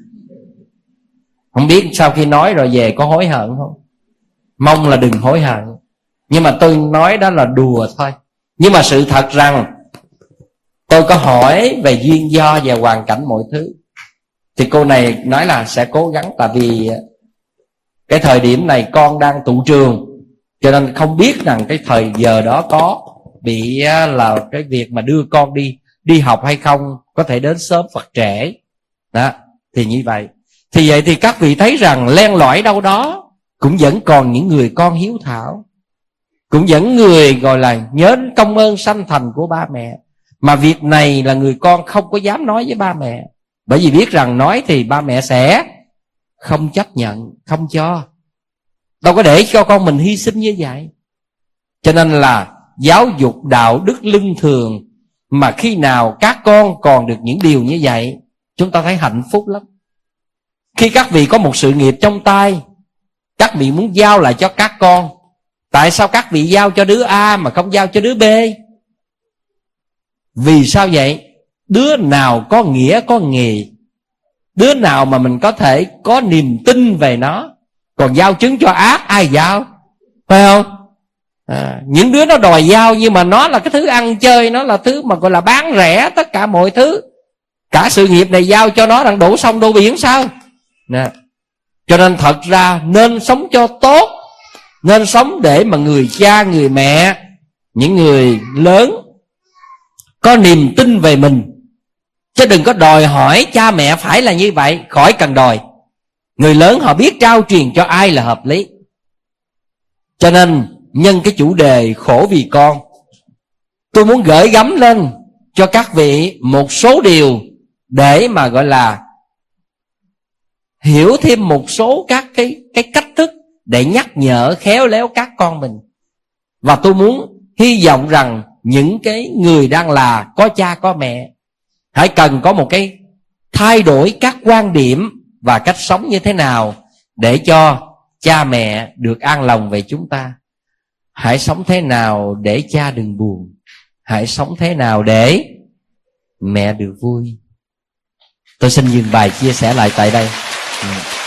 Không biết sau khi nói rồi về có hối hận không. Mong là đừng hối hận. Nhưng mà tôi nói đó là đùa thôi. Nhưng mà sự thật rằng tôi có hỏi về duyên do và hoàn cảnh mọi thứ, thì cô này nói là sẽ cố gắng. Tại vì cái thời điểm này con đang tụ trường, cho nên không biết rằng cái thời giờ đó có bị là cái việc mà đưa con đi đi học hay không, có thể đến sớm hoặc trễ đó. Thì như vậy Thì vậy thì các vị thấy rằng len lỏi đâu đó cũng vẫn còn những người con hiếu thảo, cũng vẫn người gọi là nhớ công ơn sanh thành của ba mẹ. Mà việc này là người con không có dám nói với ba mẹ, bởi vì biết rằng nói thì ba mẹ sẽ không chấp nhận, không cho. Đâu có để cho con mình hy sinh như vậy. Cho nên là giáo dục đạo đức lương thường, mà khi nào các con còn được những điều như vậy, chúng ta thấy hạnh phúc lắm. Khi các vị có một sự nghiệp trong tay, các vị muốn giao lại cho các con. Tại sao các vị giao cho đứa A mà không giao cho đứa B? Vì sao vậy? Đứa nào có nghĩa có nghề, đứa nào mà mình có thể có niềm tin về nó. Còn giao chứng cho ác ai giao, phải không? À, những đứa nó đòi giao, nhưng mà nó là cái thứ ăn chơi, nó là thứ mà gọi là bán rẻ tất cả mọi thứ. Cả sự nghiệp này giao cho nó đang đổ sông đổ biển sao? Nè. Cho nên thật ra nên sống cho tốt, nên sống để mà người cha, người mẹ, những người lớn có niềm tin về mình. Chứ đừng có đòi hỏi cha mẹ phải là như vậy, khỏi cần đòi. Người lớn họ biết trao truyền cho ai là hợp lý. Cho nên nhân cái chủ đề khổ vì con, tôi muốn gửi gắm lên cho các vị một số điều để mà gọi là hiểu thêm một số các cái, cái cách thức để nhắc nhở khéo léo các con mình. Và tôi muốn hy vọng rằng những cái người đang là có cha có mẹ hãy cần có một cái thay đổi các quan điểm và cách sống như thế nào để cho cha mẹ được an lòng về chúng ta. Hãy sống thế nào để cha đừng buồn, hãy sống thế nào để mẹ được vui. Tôi xin dừng bài chia sẻ lại tại đây.